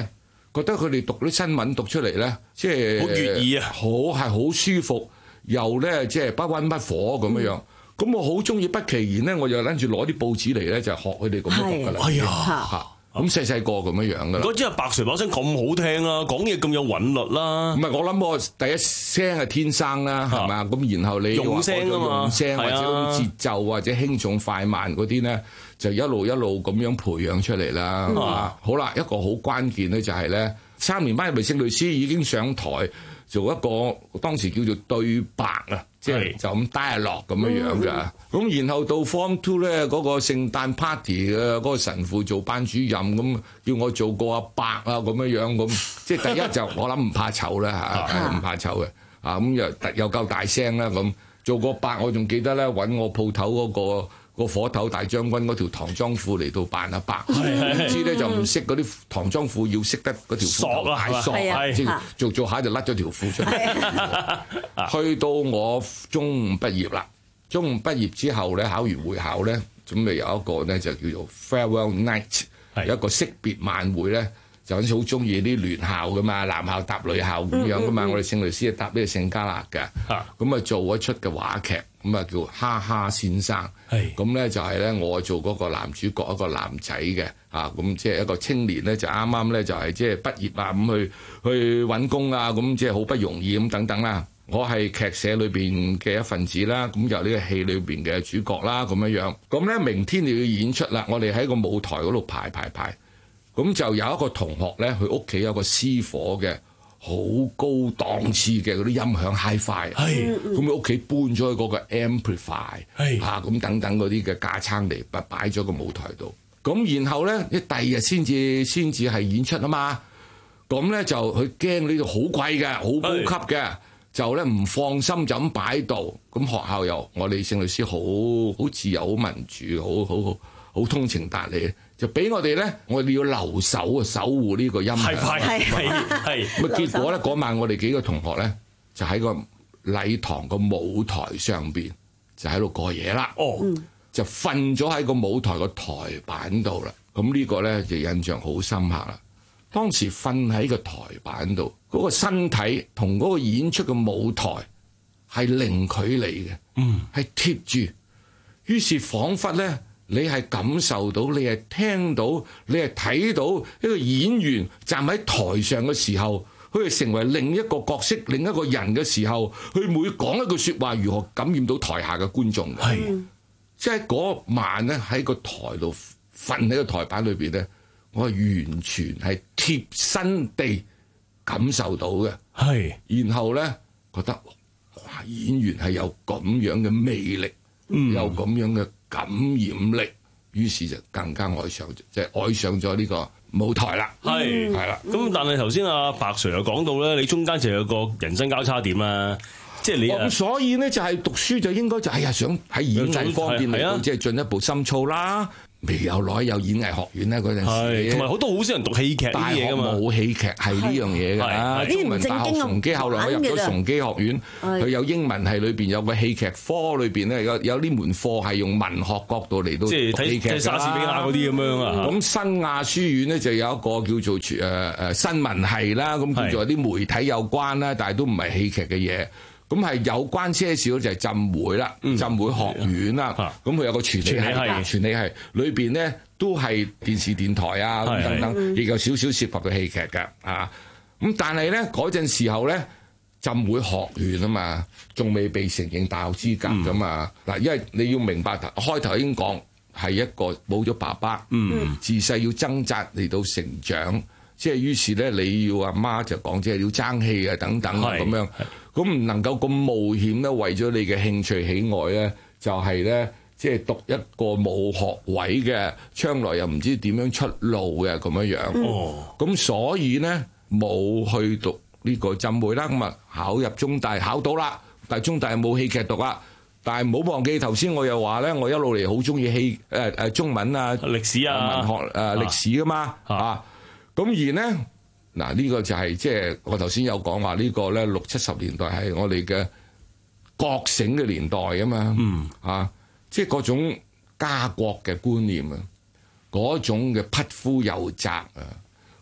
覺得佢哋讀啲新聞讀出嚟咧，即係好悅耳啊， 好係好舒服，又咧即係不溫不火咁樣樣。咁、嗯、我好中意不其然咧，我就諗住攞啲報紙嚟咧，就學佢哋咁樣讀㗎啦。 哎呀嚇！咁細細個咁樣樣噶啦。 嗰支係白 Sir 把聲咁好聽啦，講嘢咁有韻律啦。 唔係我諗我第一聲係天生啦，係嘛？咁然後你用聲啊嘛， 用聲或者節奏或者輕重快慢嗰啲咧，就一路一路咁樣培養出嚟啦。 嗯、 好啦，一個好關鍵咧就係咧，三年班入嚟聖律師已經上台做一個當時叫做對白啊。即係就咁 dialogue 咁樣樣㗎，咁、嗯、然後到 Form Two 咧嗰個聖誕 party 嘅嗰個神父做班主任，咁叫我做個阿伯啊咁樣樣咁，即係第一就我諗唔怕醜啦嚇，唔怕醜嘅啊咁又又夠大聲啦咁，做個伯我仲記得咧揾我鋪頭嗰個。個火頭大將軍嗰條唐裝褲嚟到扮阿伯，唔知咧就唔識嗰啲唐裝褲要識得嗰條褲頭大索，即係做做下就甩咗條褲出嚟。去到我中五畢業啦，中五畢業之後咧考完會考咧，咁咪有一個咧就叫做 farewell night， 有一個惜別晚會咧，就好似好中意啲聯校噶嘛，男校搭女校咁樣噶嘛，我哋聖律師係搭呢個聖加勒嘅，咁啊做一出嘅話劇。咁啊叫哈哈先生，咁咧就係咧我做嗰個男主角一個男仔嘅，啊咁即係一個青年咧就啱啱咧就係即係畢業啊咁去去揾工啊咁即係好不容易咁等等啦。我係劇社裏邊嘅一份子啦，咁就呢個戲裏邊嘅主角啦咁樣樣。咁咧明天就要演出啦，我哋喺個舞台嗰度排排排，咁就有一個同學咧佢屋企有個私伙嘅。好高檔次嘅嗰啲音響 Hi-Fi， 咁佢屋企搬咗去嗰個 amplify， 嚇咁等等嗰啲嘅架撐嚟擺擺咗個舞台度。咁然後咧，你第二日先至先至係演出啊嘛。咁咧就佢驚呢度好貴嘅，好高級嘅，就咧唔放心就咁擺度。咁學校又我哋聖律師好好自由、好民主、好好好好通情達理。就俾我哋咧，我哋要留守啊，守護呢個音響。係係係。咁啊，結果咧嗰晚我哋幾個同學咧，就喺個禮堂個舞台上邊，就喺度過夜啦。哦，就瞓咗喺個舞台個台板度啦。咁呢個咧就印象好深刻啦。當時瞓喺個台板度，嗰個身體同嗰個演出嘅舞台係零距離嘅，嗯，係貼住。於是彷彿咧。你係感受到，你係聽到，你係睇到一個演員站喺台上嘅時候，佢係成為另一個角色、另一個人嘅時候，佢每講一句説話，如何感染到台下嘅觀眾嘅？係，即係嗰晚咧喺個台度瞓喺個台板裏邊咧，我係完全係貼身地感受到嘅。係，然後咧覺得哇，演員係有咁樣嘅魅力，嗯、有咁樣嘅感染力，於是就更加愛上，即係愛上咗呢個舞台啦。係係啦，咁但係頭先阿白 Sir 又講到咧，你中間就有個人生交叉點啦，即係你咁，所以咧就係讀書就應該就哎呀想喺演藝方面嚟到即係進一步深造啦。未有耐有演藝學院咧嗰陣時，同埋好多好少人讀戲劇呢啲嘢㗎嘛。冇戲劇係呢樣嘢㗎。中文大學崇基後來我入咗崇基學院，佢有英文系裏邊有個戲劇科裏邊咧有有呢門課係用文學角度嚟到讀戲劇㗎啦。即係睇莎士比亞嗰啲咁樣啊。咁新亞書院咧就有一個叫做誒誒新聞系啦，咁叫做啲媒體有關啦，但係都唔係戲劇嘅嘢。咁係有關些少就係浸會啦，嗯、浸會學院啦。咁佢、嗯、有個傳理系，傳理系裏邊咧都係電視電台啊咁等等，亦有少少涉及到戲劇嘅啊。咁但係咧嗰陣時候咧，浸會學院啊嘛，仲未被承認大學資格㗎嘛。嗱、嗯，因為你要明白，開頭已經講係一個冇咗爸爸，嗯、自細要掙扎嚟到成長，即係於是咧你要阿媽就講即係要爭氣啊等等啊咁樣。咁唔能夠咁冒險咧，為咗你嘅興趣喜愛咧，就係咧，即係讀一個冇學位嘅，將來又唔知點樣出路嘅咁樣樣。哦，咁所以咧冇去讀呢個浸會啦，咁啊考入中大考到啦，但係中大冇戲劇讀啦。但係唔好忘記頭先我又話咧，我一路嚟好中意戲誒誒中文啊、歷史啊、文學誒、呃、歷史噶嘛啊，咁而咧。嗱，呢個就係即係我頭先有講話呢個咧六七十年代係我哋嘅覺醒嘅年代啊嘛，嗯啊，即係嗰種家國嘅觀念啊，嗰種嘅匹夫有責啊，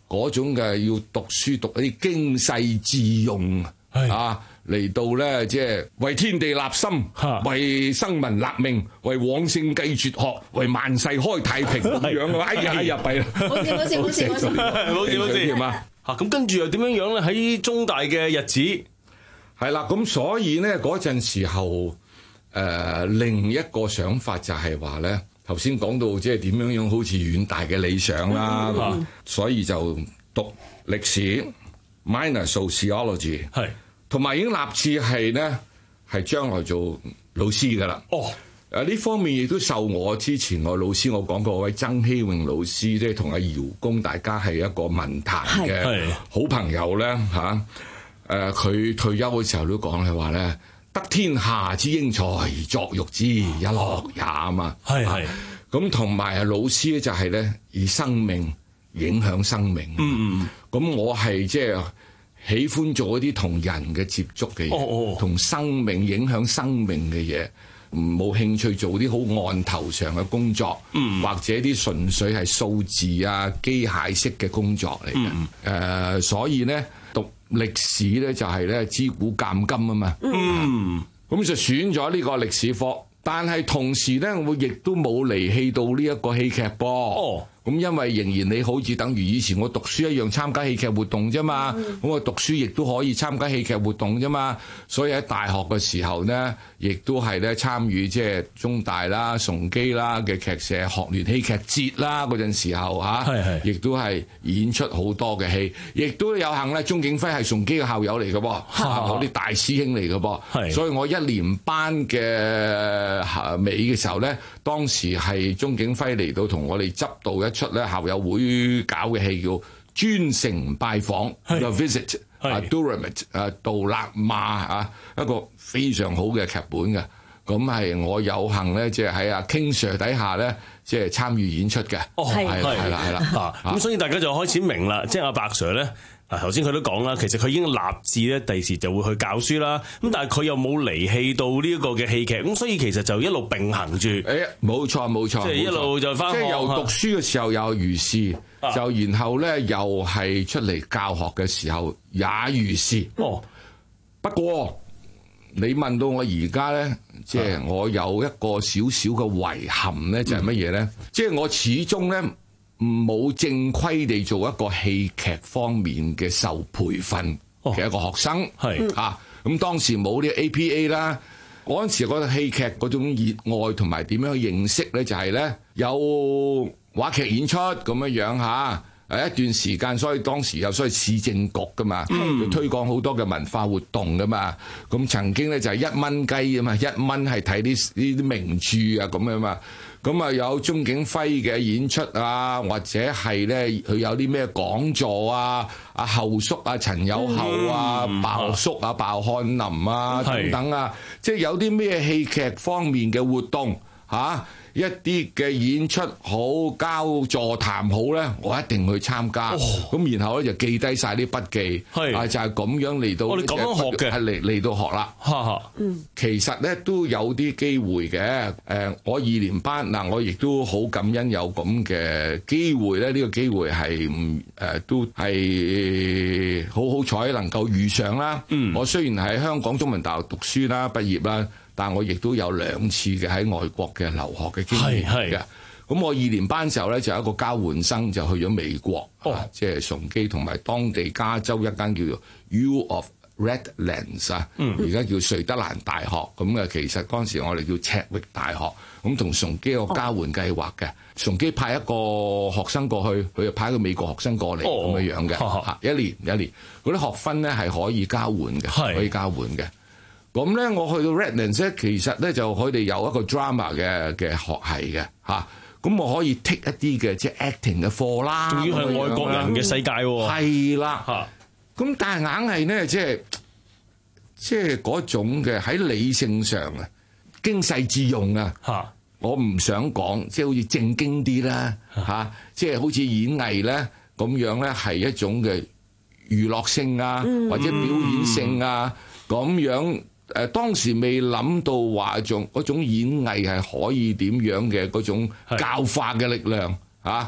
嗰種嘅要讀書讀一啲經世致用啊，嚟到咧即係為天地立心，為生民立命，為往聖繼絕學，為萬世開太平咁樣嘅。哎呀哎呀弊啦！ 冇事冇事冇事冇事冇事冇事嘛嚇，咁跟住又點樣樣咧？喺中大嘅日子係啦，咁所以咧嗰陣時候誒、呃、另一個想法就係話咧，頭先講到即係點樣樣好似遠大嘅理想啦，嗯、所以就讀歷史 minor sociology 係。同埋已經立志係咧，係將來做老師噶啦。哦，誒呢方面亦都受我之前我老師我講過位曾希穎老師，即係同阿姚公大家係一個文壇嘅好朋友咧嚇。誒佢退休嘅時候都講係話咧，得天下之英才，作育之一樂也啊嘛。係係。咁同埋啊老師咧就係咧以生命影響生命。嗯嗯。咁我係即係。喜歡做一啲同人嘅接觸嘅嘢，同、oh, oh. 生命影響生命嘅嘢，冇興趣做啲好案頭上嘅工作，mm. 或者啲純粹係數字啊機械式嘅工作嚟嘅。誒、mm. 呃，所以咧讀歷史咧就係咧知古鑑今啊嘛。嗯，咁就選咗呢個歷史科，但係同時咧我亦都冇離棄到呢一個戲劇噃。Oh. 咁因為仍然你好似等於以前我讀書一樣參加戲劇活動啫嘛，咁、嗯、我讀書亦都可以參加戲劇活動啫嘛，所以喺大學嘅時候呢，亦都係咧參與即係中大啦、崇基啦嘅劇社學聯戲劇節啦嗰陣時候嚇，亦都係演出好多嘅戲，亦都有幸咧，鍾景輝係崇基嘅校友嚟嘅噃，我啲大師兄嚟嘅噃，所以我一年班嘅尾嘅時候咧，當時係鍾景輝嚟到同我哋執導一出咧校友會搞嘅戲叫專程拜訪 The Visit 啊 Doormat 啊杜勒馬啊，一個非常好嘅劇本嘅，咁係我有幸咧即係喺阿 King Sir 底下咧即係參與演出嘅。哦係係啦係啦， 咁所以大家就開始明啦，即係阿白 Sir 咧。嗱，頭先佢都講啦，其實佢已經立志咧，第時就會去教書啦。咁但係佢又冇離棄到呢一個嘅戲劇，咁所以其實就一路並行住。誒， 冇錯冇錯， 即係一路就翻學。 即係由讀書嘅時候有如是，啊、就然後咧又係出嚟教學嘅時候也如是。哦，不過你問到我而家咧，即係我有一個少少嘅遺憾咧，就係乜嘢咧？即係我始終咧。冇正規地做一個戲劇方面嘅受培訓嘅一個學生，係、哦、啊，咁當時冇呢個 A P A 啦。嗰陣時覺得戲劇嗰種熱愛同埋點樣去認識咧，就係咧有話劇演出咁樣樣嚇，誒一段時間，所以當時有所謂市政局噶嘛，嗯、推廣好多嘅文化活動噶嘛。咁曾經咧就係一蚊雞啊嘛，一蚊係睇啲呢啲名著啊咁樣嘛。咁啊有鍾景輝嘅演出啊，或者係咧佢有啲咩講座啊，阿後叔啊、陳友厚啊、鮑、嗯、叔啊、鮑漢林啊等等啊，即係有啲咩戲劇方面嘅活動嚇。啊一啲嘅演出好交座談好咧，我一定去參加。咁、哦、然後咧就記低晒啲筆記，啊就係咁樣嚟到。我哋咁樣學嘅，係嚟嚟到學啦。嗯，其實咧都有啲機會嘅。誒，我二年班嗱，我亦都好感恩有咁嘅機會咧。呢、呢個機會係唔誒都係好好彩能夠遇上啦。嗯，我雖然喺香港中文大學讀書啦，畢業啦。但我亦都有兩次嘅喺外國嘅留學嘅經驗嘅。咁我二年班時候咧就有一個交換生就去咗美國，哦啊、即係崇基同埋當地加州一間叫做 U of Redlands 啊、嗯，而家叫瑞德蘭大學。咁啊，其實當時我哋叫赤域大學。咁同崇基有個交換計劃嘅，崇基派一個學生過去，佢就派一個美國學生過嚟咁樣樣嘅，嚇一年一年嗰啲學分咧係可以交換嘅，可以交換嘅。咁咧，我去到 Redlands 咧，其實咧就佢哋有一個 drama 嘅嘅學系嘅嚇，咁我可以 take 一啲嘅即係 acting 嘅課啦。仲要係外國人嘅世界喎。係啦嚇，咁但係硬係咧，即係即係嗰種嘅喺理性上啊，經世致用啊嚇，我唔想講，即係好似正經啲啦嚇，即係好似演藝咧咁樣咧，係一種嘅娛樂性啊，或者表演性啊咁樣。誒當時未諗到話種嗰種演藝係可以點樣嘅嗰種教化嘅力量嚇，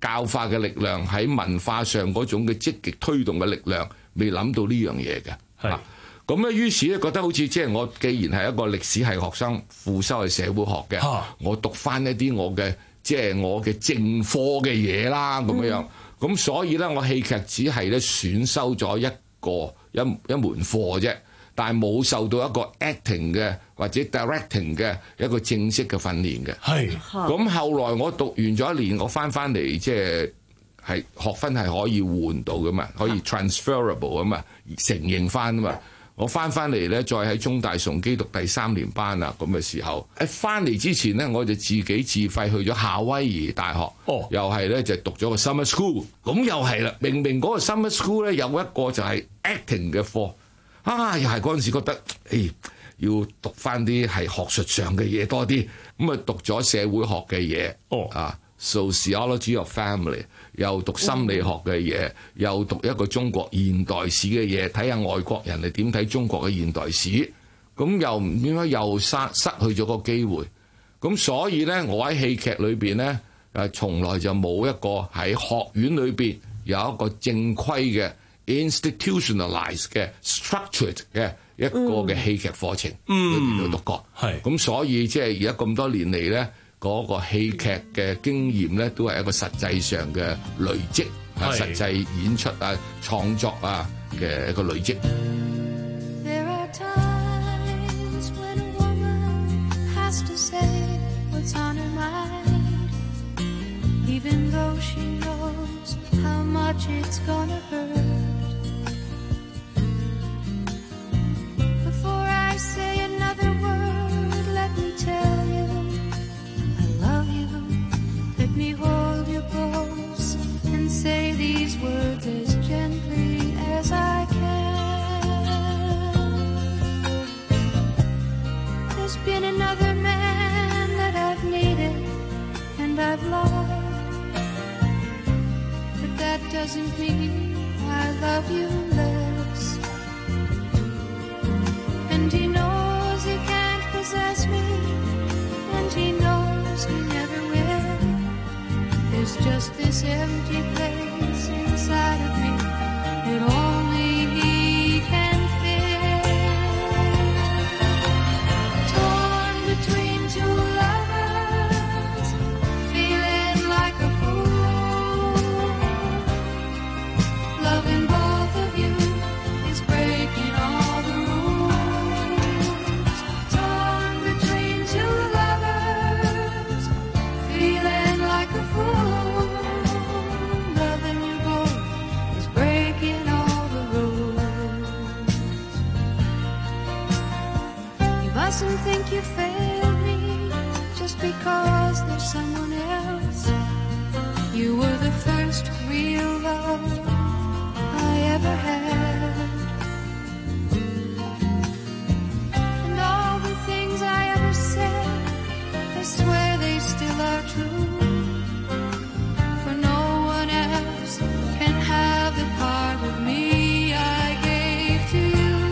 教化嘅力量，喺文化上嗰種嘅積極推動嘅力量，未諗到呢樣嘢嘅。係咁咧，於是咧覺得好似即係我既然係一個歷史系學生，副修係社會學嘅，啊、我讀翻一啲我嘅即係我嘅正科嘅嘢啦，咁樣樣。咁、嗯、所以咧，我戲劇只係咧選修咗一個一一門課啫，但係冇受到一個 acting 嘅或者 directing 嘅一個正式嘅訓練嘅。係。咁後來我讀完咗一年，我翻翻嚟即係係學分係可以換到噶嘛，可以 transferable 啊嘛，承認翻啊嘛。我翻翻嚟咧，再喺中大崇基讀第三年班啦，咁嘅時候，喺翻嚟之前咧，我就自己自費去咗夏威夷大學，哦、又係咧就讀咗個 summer school，咁又係啦，明明嗰個 summer school 咧有一個就係 acting 嘅課，啊，又係嗰陣時覺得，誒、哎，要讀翻啲係學術上嘅嘢多啲，咁啊讀咗社會學嘅嘢，哦、啊 sociology of family。又讀心理學嘅嘢，嗯、又讀一個中國現代史嘅嘢，睇下外國人係點睇中國嘅現代史，咁又唔應該又失失去咗個機會，咁所以咧，我喺戲劇裏邊咧，誒從來就冇一個喺學院裏邊有一個正規嘅 institutionalized 嘅 structured 嘅一個嘅戲劇課程裏邊度讀過，係咁、嗯、所以即係而家咁多年嚟咧。嗰個戲劇嘅經驗咧，都係一個實際上嘅累積，啊，實際演出啊、創作啊嘅一個累積。There are times when a woman has to say what's on her mind, even though she knows how much it's gonna hurt. Before I say another word, let me tell you.Let me hold you close and say these words as gently as I can. There's been another man that I've needed and I've loved, but that doesn't mean I love you less. And he knows he can't possess me, and he knows he never will.There's just this empty place inside of me that only he can fill. Torn between two lovers, feeling like a fool. Loving both of you is breaking all the rules. Torn between two lovers, feeling like a fool.Mustn't think you failed me just because there's someone else. You were the first real love I ever had, and all the things I ever said, I swear they still are true. For no one else can have the part of me I gave to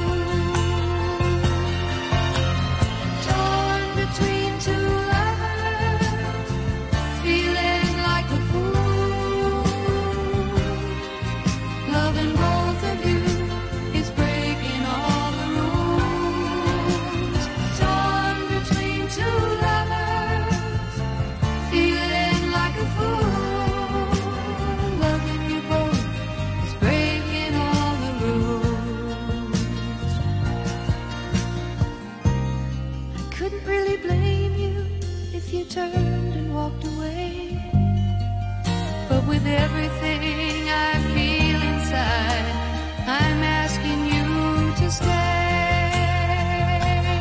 you.Turned and walked away, but with everything I feel inside, I'm asking you to stay.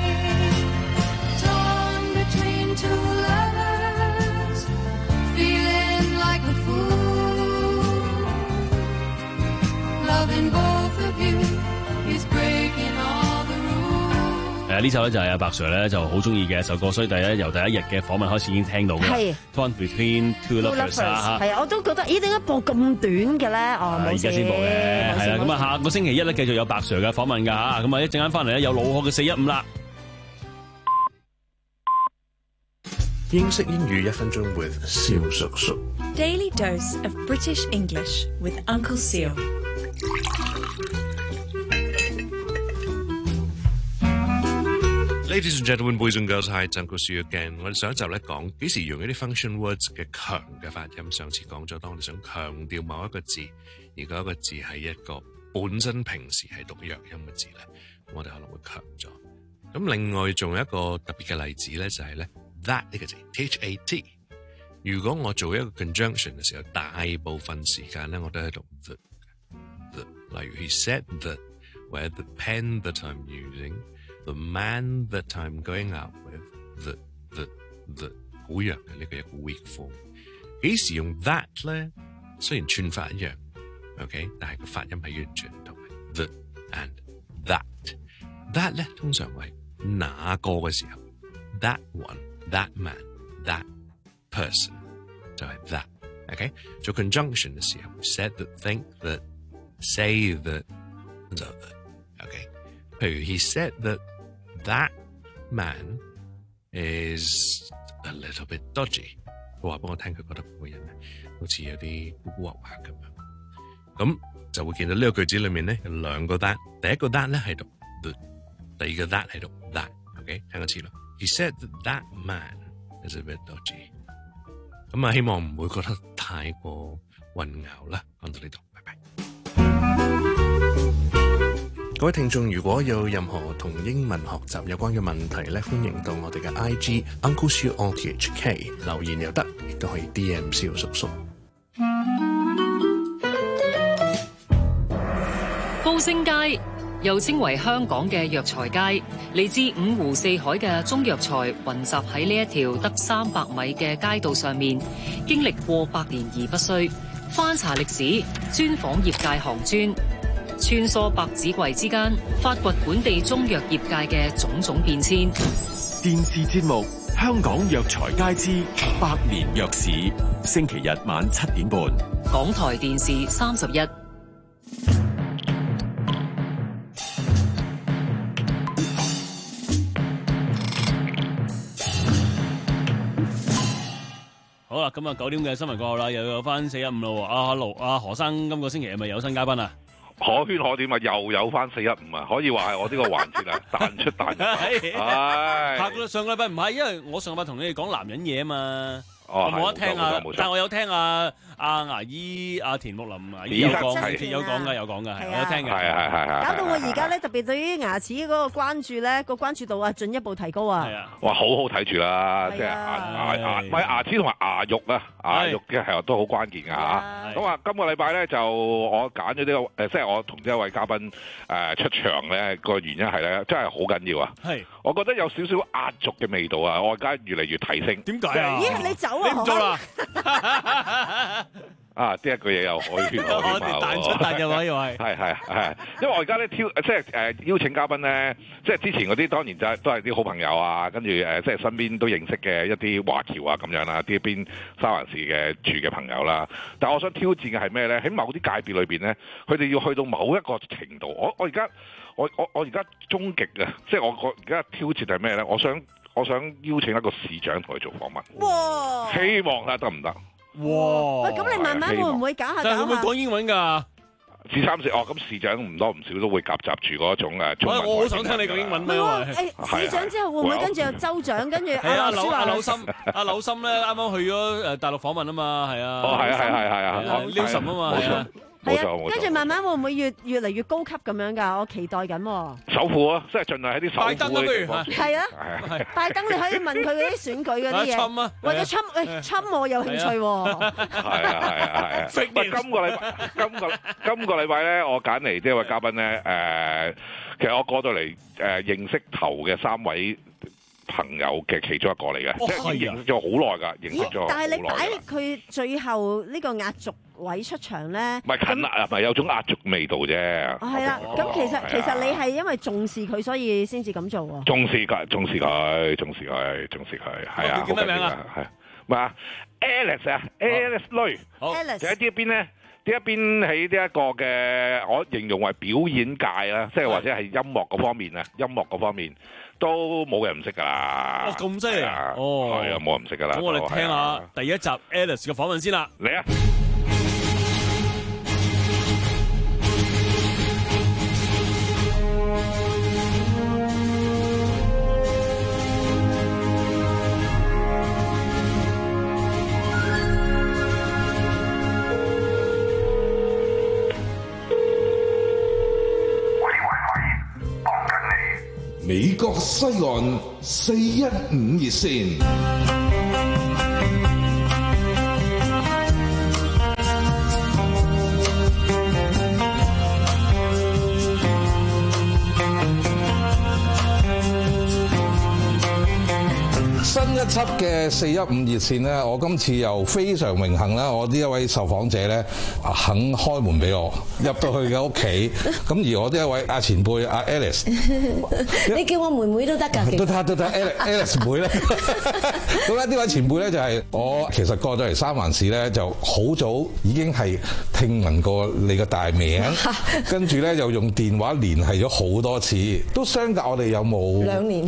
Torn between two lovers, feeling like a fool. Loving both of you is breaking all the rules.誒呢首咧就係阿白 Sir 咧就好中意嘅一首歌，所以第一由第一日嘅訪問開始已經聽到嘅。係 Torn Between Two Lovers 啊，係啊， 我都覺得咦點解播咁短嘅咧？哦， 而家先播嘅，係啦。咁啊，下個星期一咧繼續有白 Sir 嘅訪問㗎嚇。咁啊，一陣間翻嚟咧有老學嘅四一五啦。 英式英語一分鐘 with 蕭叔叔。 Daily dose of British English with Uncle Seal。 Ladies and gentlemen, boys and girls, hi, Uncle Seal again。我哋上一集咧講幾時用一啲 function words 嘅強嘅發音。上次講咗，當我哋想強調某一個字，而嗰一個字係一個本身平時係讀弱音嘅字咧，我哋可能會強咗。咁另外仲有一個特別嘅例子咧，就係咧 that 呢個字 T H A T。如果我做一個 conjunction 嘅時候，大部分時間咧我都喺度 the the。例如 he said that， 或者 the pen that I'm using。The man that I'm going out with, the the the 好弱嘅呢個一個 weak form。幾時用 that 咧？雖然串法一樣 ，OK， 但係個發音係完全唔同嘅。The and that，that 咧通常係那個嘅時候 ，that one，that man，that person 就係 that。OK， 做 conjunction 嘅時候 ，said that，think that，say that，就 that。OK， 譬如 he said that。That man is a little bit dodgy。佢話俾我聽，佢覺得嗰個人咧好似有啲古古惑惑咁樣。咁就會見到呢個句子裏面咧有兩個 that， 第一個 that 咧係讀 the， 第二個 that 係讀 that。OK， 聽一次咯。He said that that man is a bit dodgy。咁啊，希望唔會覺得太過混淆啦。講到呢度。各位聽眾，如果有任何同英文學習有關嘅問題咧，歡迎到我哋嘅 I G Uncle Siu O T H K 留言又得，亦都可以 D M 蕭叔叔。 高升街又稱為香港嘅藥材街，嚟自五湖四海嘅中藥材混集喺呢一條得三百米嘅街道上面，經歷過百年而不衰。翻查歷史，專訪業界行專。穿梭百子櫃之間，發掘本地中藥業界嘅種種變遷。 電視節目《香港藥材街之百年藥史》，星期日晚七點半， 港台電視三十一。 好啦，咁啊九點嘅新聞過後啦，又有翻四一五咯。阿盧阿何生，今個星期係咪有新嘉賓啊？ 可圈可點啊！又有翻四一五啊！可以話係我呢個環節啊，彈出彈入。唉， 下個上個禮拜唔係，因為我上個禮拜同你哋講男人嘢啊嘛。 哦， 我冇得聽啊，但係我有聽啊阿牙醫阿田木林牙醫有講，有講㗎，有講㗎，係我有聽嘅。係係係係。 搞到我而家咧，特別對於牙齒嗰個關注咧，個關注度啊進一步提高啊！ 係啊， 哇，好好睇住啦，即係牙牙牙，唔係牙齒同埋牙肉啊，牙肉嘅係都好關鍵㗎嚇。咁啊，今個禮拜咧就我揀咗呢個誒，即係我同呢一位嘉賓誒出場咧，個原因係咧，真係好緊要啊！係，我覺得有少少壓軸嘅味道啊！我而家越嚟越提升。 點解啊？ 咦，你走？ 你唔做啦！ 啊！呢一句嘢又可以圈我圈下彈出彈入可以係係係係，因為我而家咧挑即係誒邀請嘉賓咧，即係之前嗰啲當然就係都係啲好朋友啊，跟住誒即係身邊都認識嘅一啲華僑啊咁樣啦，啲邊三藩市嘅住嘅朋友啦。但係我想挑戰嘅係咩咧？喺某啲界別裏邊咧，佢哋要去到某一個程度。我我而家我我我而家終極啊！即係我我而家挑戰係咩咧？我想我想邀請一個市長同佢做訪問。 哇！ 希望睇得唔得？ 哇！ 喂，咁你慢慢會唔會搞下搞下？ 但係會唔會講英文㗎？ 至三四哦，咁市長唔多唔少都會夾雜住嗰種誒中文。 我好想聽你講英文咩？ 誒，市長之後會唔會跟住又州長，跟住係啊，柳阿柳森，阿柳森咧啱啱去咗誒大陸訪問啊嘛，係啊。 哦，係啊，係係係啊 ，Lewson啊嘛，係啊。 冇錯冇錯， 跟住慢慢會唔會越越嚟越高級咁樣㗎？我期待緊。 首富啊，即係盡量喺啲首富嘅地方。 係啊，拜登你可以問佢嗰啲選舉嗰啲嘢，或者侵誒侵我有興趣喎。 係啊係啊係啊！喂，今個禮拜今個今個禮拜咧，我揀嚟呢位嘉賓咧，誒，其實我過到嚟誒認識頭嘅三位朋友嘅其中一個嚟嘅，即係認識咗好耐㗎，認識咗好耐。 但係你擺佢最後呢個壓軸位出場咧， 唔係近啊，唔係有種壓軸味道啫。 係啦，咁其實其實你係因為重視佢，所以先至咁做喎。 重視佢，重視佢，重視佢，重視佢，係啊。 叫咩名啊？ 係，唔係啊 ，Alice 啊 ，Alice 女。 Alice 就喺呢一邊咧。呢一邊喺呢一個嘅，我形容為表演界啦，即係或者係音樂嗰方面啊，音樂嗰方面都冇人唔識㗎啦。 哦，咁犀利啊！哦， 係啊，冇人唔識㗎啦。 咁我哋聽下第一集 Alice 嘅訪問先啦。 嚟啊！ 美國西岸四一五熱線。新一輯嘅四一五熱線呢，我今次又非常榮幸啦！我呢一位受訪者呢，肯開門俾我入到去嘅屋企，咁而我呢一位阿前輩阿 Alice， 你叫我妹妹都得㗎， 都得都得 Alice 妹咧。咁咧呢位前輩咧就係我其實過咗嚟三藩市咧，就好早已經係聽聞過你嘅大名，跟住咧又用電話聯繫咗好多次，都相隔我哋有冇兩年？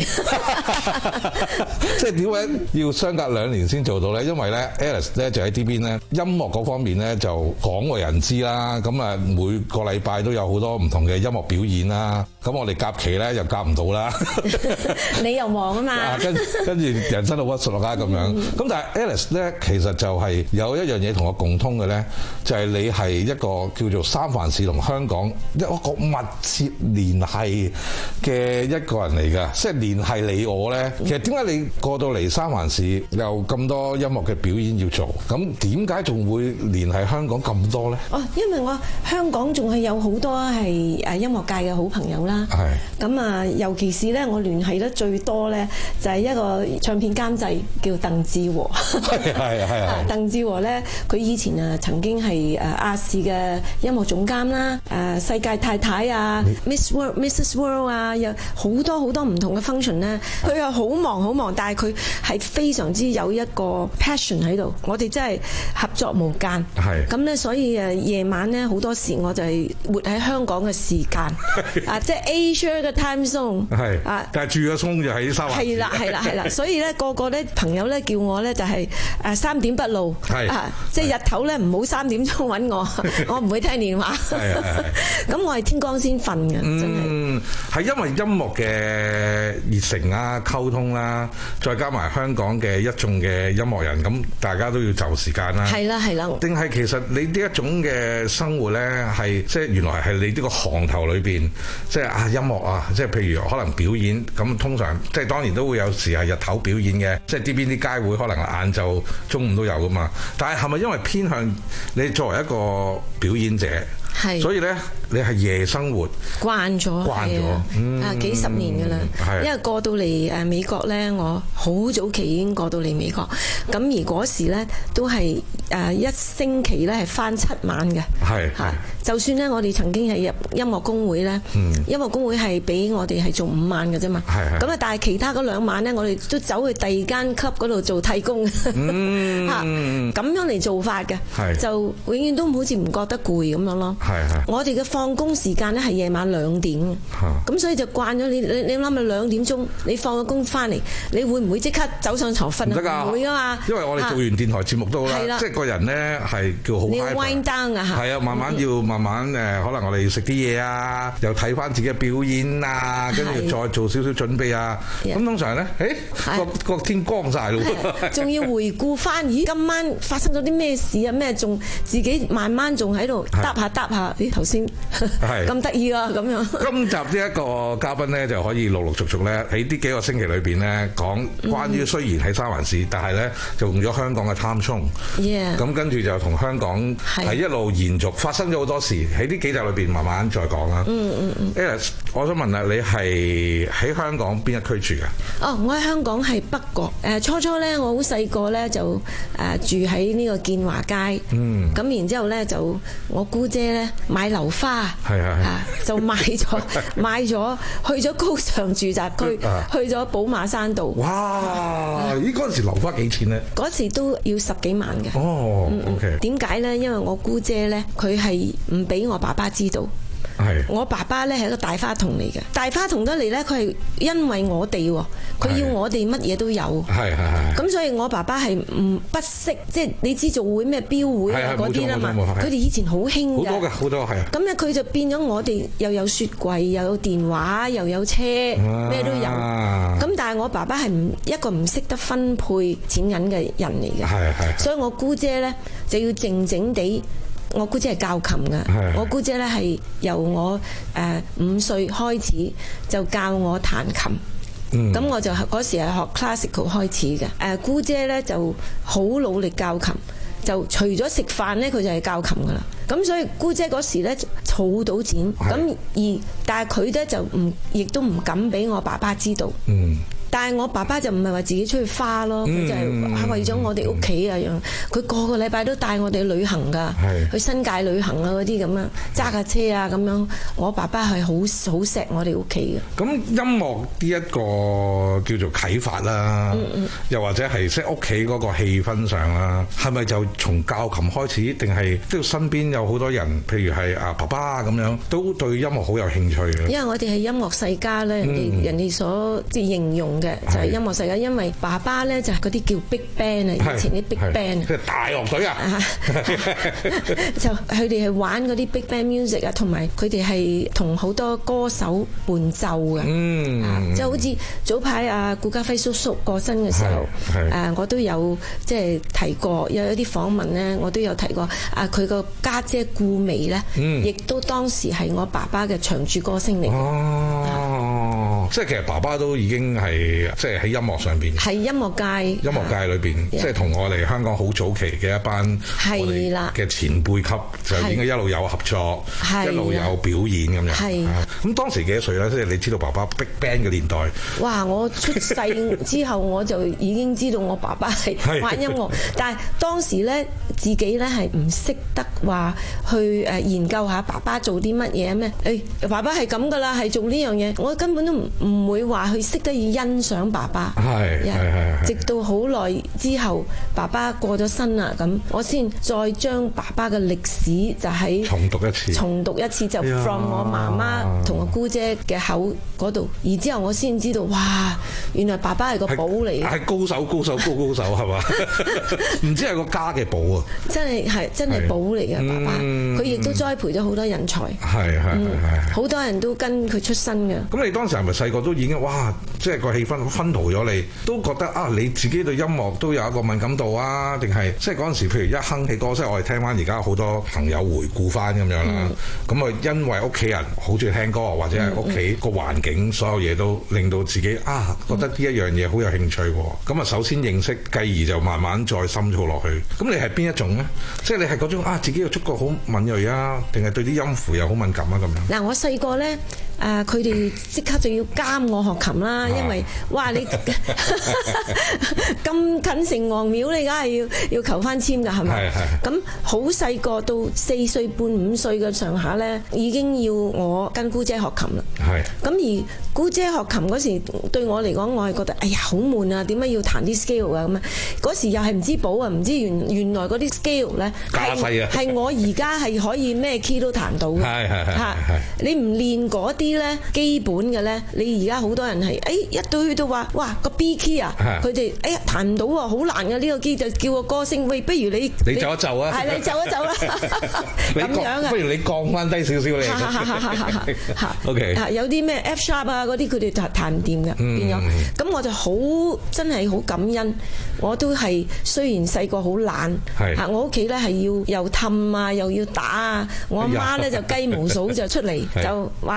即係點解要相隔兩年先做到咧？因為咧 Alice 咧就喺呢邊咧音樂嗰方面咧就廣為人知啦。咁啊每個禮拜都有好多唔同嘅音樂表演啦。咁我哋夾期咧又夾唔到啦。 你又忙啊嘛？ 跟跟住人生好屈縮啦咁樣。咁但係 Alice 咧其實就係有一樣嘢同我共通嘅咧，就係你係一個叫做三藩市同香港一個密切聯繫嘅一個人嚟㗎。即係聯繫你我咧，其實點解你過到嚟三藩市有咁多音樂嘅表演要做？咁點解仲會聯繫香港咁多咧？ 哦，因為我香港仲係有好多係誒音樂界嘅好朋友啦。係。咁啊，尤其是咧，我聯繫得最多咧，就係一個唱片監製叫鄧志和。係係係啊！鄧志和咧，佢以前啊曾經係誒亞視嘅音樂總監啦，誒世界太太啊 ，Miss World、Missus World 啊，有好多好多唔同嘅 function 咧。佢又好忙好忙，但係佢係非常之有一個 passion 喺度。我哋真係合作無間。係。咁咧，所以誒夜晚咧好多時我就係活喺香港嘅時間啊，即係 Asia 嘅 time zone。係。啊，但係住嘅松就喺三藩市。係啦係啦係啦，所以咧個個咧朋友咧叫我咧就係誒三點不露。係。啊，即係日頭咧唔好三點鐘揾我，我唔會聽電話。係係係。咁我係天光先瞓嘅，真係。 嗯，係因為音樂嘅熱誠啊、溝通啦，再加埋香港嘅一眾嘅音樂人，咁大家都要就時間啦。係啦係啦。定係其實你呢一種嘅生活咧，係即係原來係你呢個行頭裏邊，即係啊音樂啊，即係譬如可能表演咁，通常即係當然都會有時係日頭表演嘅，即係呢邊啲街會可能晏晝、中午都有噶嘛。但係係咪因為偏向你作為一個表演者？係，所以咧，你係夜生活慣咗，慣咗，啊、嗯、幾十年㗎啦。因為過到嚟誒美國咧，我好早期已經過到嚟美國，咁而嗰時咧都係誒一星期咧係返七晚嘅。係係，就算咧我哋曾經係入音樂工會咧，嗯、音樂工會係俾我哋係做五晚嘅啫嘛。係係。咁啊，但係其他嗰兩晚咧，我哋都走去第二間 club 嗰度做替工。嗯。嚇，咁樣嚟做法嘅，就永遠都好似唔覺得攰咁樣咯。係係，我哋嘅放工時間咧係夜晚兩點，咁所以就慣咗你你你諗下兩點鐘你放咗工翻嚟，你會唔會即刻走上床瞓啊？唔得㗎，唔會㗎嘛。因為我哋做完電台節目都好啦，即係個人咧係叫好 high。你 wind down 啊嚇。係啊，慢慢要慢慢誒，可能我哋要食啲嘢啊，又睇翻自己嘅表演啊，跟住再做少少準備啊。咁通常咧，誒個個天光曬咯，仲要回顧翻，咦今晚發生咗啲咩事啊？咩仲自己慢慢仲喺度搭下搭。嚇！咦頭先咁得意啊咁樣。今集呢一個嘉賓咧就可以陸陸續續咧喺呢幾個星期裏邊咧講關於雖然喺三藩市，但係咧就用咗香港嘅 time zone。Yeah。咁跟住就同香港係一路延續，發生咗好多事喺呢幾集裏邊慢慢再講啦。嗯嗯嗯。Alice 我想問下，你係喺香港邊一區住㗎？ 哦，我喺香港係北角。誒初初咧，我好細個咧就誒住喺呢個建華街。嗯。咁然之後咧就我姑姐咧買樓花。係係係。就買咗買咗去咗高尚住宅區，去咗寶馬山道。 哇！咦，嗰陣時樓花幾錢咧？ 嗰時都要十幾萬嘅。哦。OK。點解咧？因為我姑姐咧，佢係唔俾我爸爸知道。我爸爸咧係一個大花童嚟嘅，大花童得嚟咧，佢係因為我哋，佢要我哋乜嘢都有。係係係。咁所以我爸爸係唔不識，即係你知做會咩標會啊嗰啲啦嘛。佢哋以前好興㗎。 好多嘅，好多係。 咁咧佢就變咗我哋又有雪櫃，又有電話，又有車，咩都有。咁但係我爸爸係唔一個唔識得分配錢銀嘅人嚟嘅。係係。所以我姑姐咧就要靜靜地。我姑姐係教琴嘅，我姑姐咧係由我誒五歲開始就教我彈琴，咁、嗯、我就嗰時係學 classical 開始嘅。誒姑姐咧就好努力教琴，就除咗食飯咧，佢就係教琴噶啦。咁所以姑姐嗰時咧儲到錢，咁而但係佢咧就唔，亦都唔敢俾我爸爸知道。嗯。但係我爸爸就唔係話自己出去花咯，佢、嗯、就係為咗我哋屋企啊樣。佢個個禮拜都帶我哋去旅行㗎，去新界旅行啊嗰啲咁樣，揸架車啊咁樣。我爸爸係好好錫我哋屋企嘅。咁音樂呢一個叫做啟發啦，嗯嗯又或者係即係屋企嗰個氣氛上啦，係咪就從教琴開始，定係即係身邊有好多人，譬如係啊爸爸咁樣，都對音樂好有興趣嘅？ 因為我哋係音樂世家咧，人哋、嗯、人哋所即係形容。嘅就係音樂世界，因為爸爸咧就係嗰啲叫 big band 啊，以前啲 big band 即係大樂隊啊， 就佢哋係玩嗰啲 big band music 啊，同埋佢哋係同好多歌手伴奏嘅，嗯，即係好似早排啊顧嘉輝叔叔過身嘅時候，誒我都有即係提過，有一啲訪問咧，我都有提過啊，佢個家姐顧媚咧，亦都當時係我爸爸嘅長駐歌星嚟嘅。 哦，即係其實爸爸都已經係。即係喺音樂上邊， 係音樂界， 音樂界裏邊，即係同我哋香港好早期嘅一班係啦嘅前輩級，就已經一路有合作，一路有表演咁樣。係咁當時幾多歲咧？即係你知道爸爸 Big Band 嘅年代。哇！我出世之後我就已經知道我爸爸係玩音樂，但係當時咧自己咧係唔識得話去誒研究下爸爸做啲乜嘢咩？誒爸爸係咁噶啦，係做呢樣嘢，我根本都唔唔會話去識得要欣賞爸爸。係係係。直到好耐之後，爸爸過咗身啦，咁我先再將爸爸嘅歷史就喺重讀一次， 重讀一次就 from 我媽媽同我姑姐嘅口嗰度，而之後我先知道，哇！原來爸爸係個寶嚟嘅， 係高手高手高高手係嘛？唔知係個家嘅寶啊！ 真係係真係寶嚟嘅爸爸，佢亦都栽培咗好多人才。係係係，好多人都跟佢出身嘅。 咁你當時係咪細個都已經哇？即係個氣氛薰陶咗你，都覺得啊，你自己對音樂都有一個敏感度啊？定係即係嗰陣時，譬如一哼起歌，即係我哋聽翻而家好多朋友回顧翻咁樣啦。咁啊、嗯，因為屋企人好中意聽歌，或者係屋企個環境，所有嘢都令到自己啊覺得呢一樣嘢好有興趣。咁啊，首先認識，繼而就慢慢再深造落去。咁你係邊一種呢？即係你係嗰種啊，自己嘅觸覺好敏鋭啊，定係對啲音符又好敏感啊咁樣？ 嗱，我細個咧。誒佢哋即刻就要監我學琴啦，因為哇你咁近城隍廟，你梗係要要求翻簽㗎，係咪？咁好細個到四歲半五歲嘅上下咧，已經要我跟姑姐學琴啦。係。咁而姑姐學琴嗰時對我嚟講，我係覺得哎呀好悶啊！點解要彈啲 scale 啊咁啊？嗰時又係唔知譜啊，唔知原原來嗰啲 scale 咧係係我而家係可以咩 key 都彈到嘅。係係係係。你唔練嗰啲咧基本嘅咧，你而家好多人係誒一到去到話哇個 B key 啊，佢哋哎呀彈唔到啊，好難嘅呢個 key，就叫個歌星喂，不如你你走一走啊， 係你走一走啦，咁樣啊， 不如你降翻低少少你。OK。 有啲咩 F sharp 啊嗰啲，佢哋彈彈唔掂嘅，變咗。咁我就好真係好感恩，我都係雖然細個好懶，嚇我屋企咧係要又氹啊，又要打啊，我阿媽咧就雞毛掃就出嚟就話你唔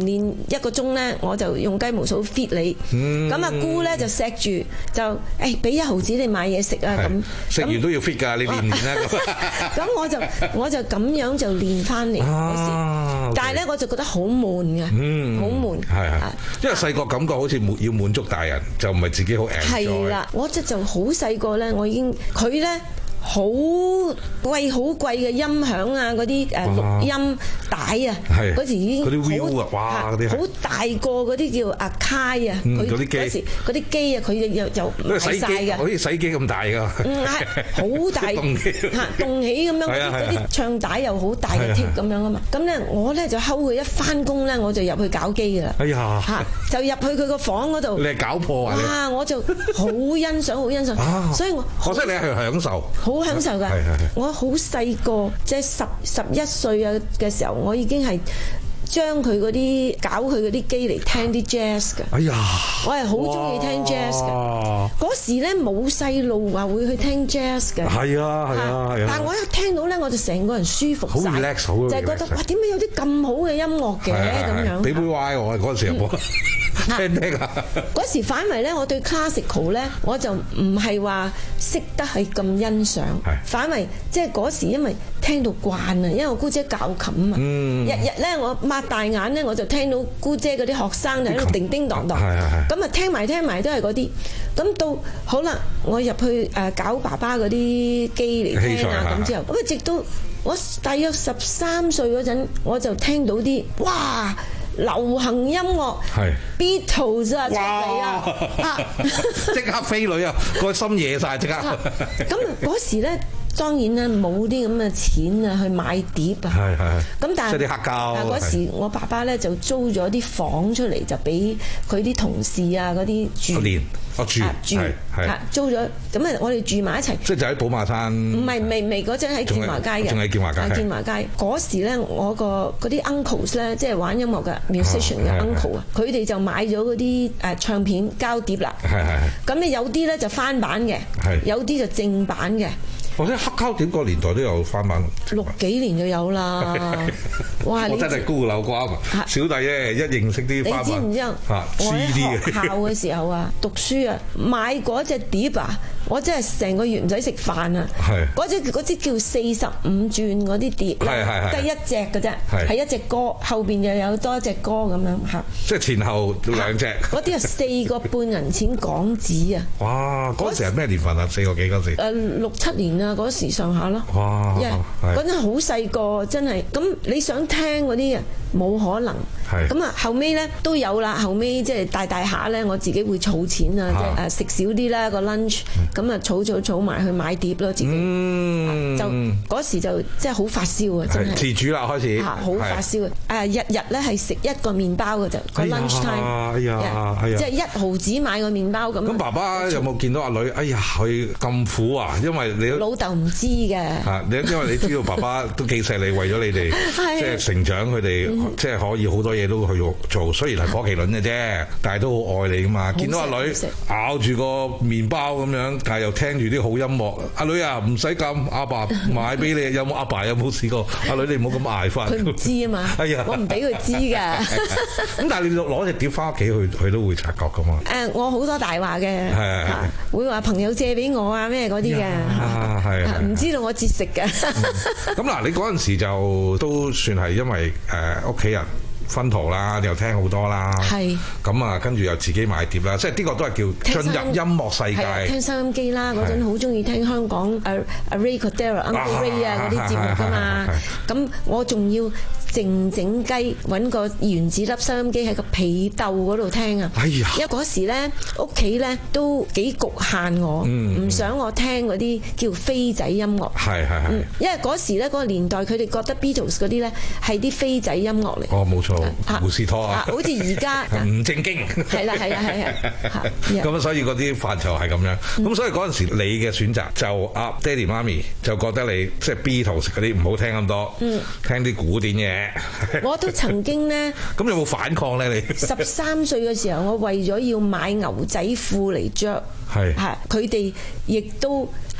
練一個鐘咧，我就用雞毛掃 fit 你。咁阿姑咧就錫住，就誒俾一毫子你買嘢食啊咁。 食完都要 fit 㗎，你練練啦。 咁我就我就咁樣就練翻嚟嗰時，但係咧我就覺得好悶嘅，好悶。 係係，因為細個感覺好似滿要滿足大人，就唔係自己好 enjoy。 係啦，我即就好細個咧，我已經佢咧。好貴好貴嘅音響啊，嗰啲誒錄音帶啊，嗰時已經嗰啲 view 啊，哇嗰啲好大個嗰啲叫 Akai 啊，佢嗰時嗰啲機啊，佢又就買晒㗎， 好似洗機咁大㗎， 嗯係好大嚇動起咁樣，嗰啲唱帶又好大嘅貼咁樣啊嘛，咁咧我咧就睺佢一翻工咧，我就入去搞機㗎啦， 哎呀嚇就入去佢個房嗰度， 你係搞破啊？ 哇！我就好欣賞，好欣賞，所以我可惜你係享受。 好享受㗎！我好細個，即係十十一歲啊嘅時候，我已經係將佢嗰啲搞佢嗰啲機嚟聽啲 jazz 㗎。 哎呀！ 我係好中意聽 jazz 㗎。嗰時咧冇細路話會去聽 jazz 㗎。 係啊係啊係啊！ 但係我一聽到咧，我就成個人舒服晒， 好 relax 好，就係覺得哇！點解有啲咁好嘅音樂嘅咁樣？ 俾杯 Y 我嗰陣時有冇聽聽啊？ 嗰時反為咧，我對 classical 咧，我就唔係話識得係咁欣賞。反為即係嗰時因為聽到慣啊，因為我姑姐教琴啊，日日咧我擘大眼咧，我就聽到姑姐嗰啲學生就喺度叮叮當當，咁啊聽埋聽埋都係嗰啲。咁到好啦，我入去誒搞爸爸嗰啲機嚟聽啊，咁之後咁啊，直到我大約十三歲嗰陣，我就聽到啲哇流行音樂，Beatles 啊出嚟啊， 即刻飛女啊，個心野晒即刻。 咁嗰時咧。當然啦，冇啲咁嘅錢啊，去買碟啊。係係。咁但係即係啲黑膠。 嗰時我爸爸咧就租咗啲房出嚟，就俾佢啲同事啊嗰啲住。 練，我住。 住係租咗，咁啊我哋住埋一齊。 即係就喺寶馬山。 唔係未未嗰陣喺建華街嘅。 仲喺建華街。 建華街嗰時咧，我個嗰啲 uncles 咧，即係玩音樂嘅 musician 嘅 uncle 啊，佢哋就買咗嗰啲誒唱片膠碟啦。係係。咁咧有啲咧就翻版嘅，有啲就正版嘅。 或者黑膠碟個年代都有翻版， 六幾年就有啦。哇！ 我真係孤陋寡聞，小弟咧一認識啲翻版。 你知唔知啊？我喺學校嘅時候啊，讀書啊，買嗰隻碟啊，我真係成個月唔使食飯啊！係嗰隻嗰隻叫四十五轉嗰啲碟，係係得一隻嘅啫，係一隻歌，後邊又有多一隻歌咁樣嚇。即係前後兩隻。 嗰啲係四個半銀錢港紙啊！ 哇！嗰時係咩年份啊？四個幾嗰時？ 誒六七年啊，嗰時上下咯。 哇！ 嗰陣好細個，真係咁你想聽嗰啲啊，冇可能。係咁啊，後尾咧都有啦。後尾即係大大下咧，我自己會儲錢啊，即係誒食少啲啦個 lunch。咁啊，儲儲儲埋去買碟咯，自己。嗯。就嗰時就即係好發燒啊，真係。 自主啦，開始。 嚇！好發燒啊！誒日日咧係食一個麵包嘅啫，個 lunch time。 哎呀！哎呀！ 即係一毫子買個麵包咁。 咁爸爸有冇見到阿女？哎呀，佢咁苦啊！因為你老豆唔知嘅。 嚇！你因為你知道爸爸都幾錫你，為咗你哋即係成長，佢哋即係可以好多嘢都去做。雖然係火麒麟嘅啫，但係都好愛你噶嘛。見到阿女咬住個麵包咁樣，但係又聽住啲好音樂。阿女啊，唔使咁，阿爸買俾你。有冇阿爸有冇試過？阿女你唔好咁捱翻。 佢唔知啊嘛。哎呀，我唔俾佢知㗎。 咁但係你攞隻碟翻屋企，佢佢都會察覺噶嘛。 誒，我好多大話嘅，嚇會話朋友借俾我啊咩嗰啲嘅，係唔知道我節食嘅。 咁嗱，你嗰陣時就都算係因為誒屋企人薰陶啦，你又聽好多啦，係咁啊，跟住又自己買碟啦，即係呢個都係叫進入音樂世界。聽收音機啦，嗰陣好中意聽香港阿阿 Ray Cordero、Uncle Ray 啊嗰啲節目噶嘛，咁我仲要靜靜雞揾個原子粒收音機喺個被竇嗰度聽啊！哎呀，因為嗰時咧屋企咧都幾局限我，唔想我聽嗰啲叫飛仔音樂。係係係，因為嗰時咧嗰個年代，佢哋覺得 Beatles 嗰啲咧係啲飛仔音樂嚟。哦，冇錯，胡士托啊，好似而家唔正經。係啦係啦係係。咁所以嗰啲範疇係咁樣。咁所以嗰陣時你嘅選擇就啊爹哋媽咪就覺得你即係 Beatles 嗰啲唔好聽咁多，聽啲古典嘢。我都曾經咧，咁有冇反抗咧？你十三歲嘅時候，我為咗要買牛仔褲嚟着，係嚇佢哋亦都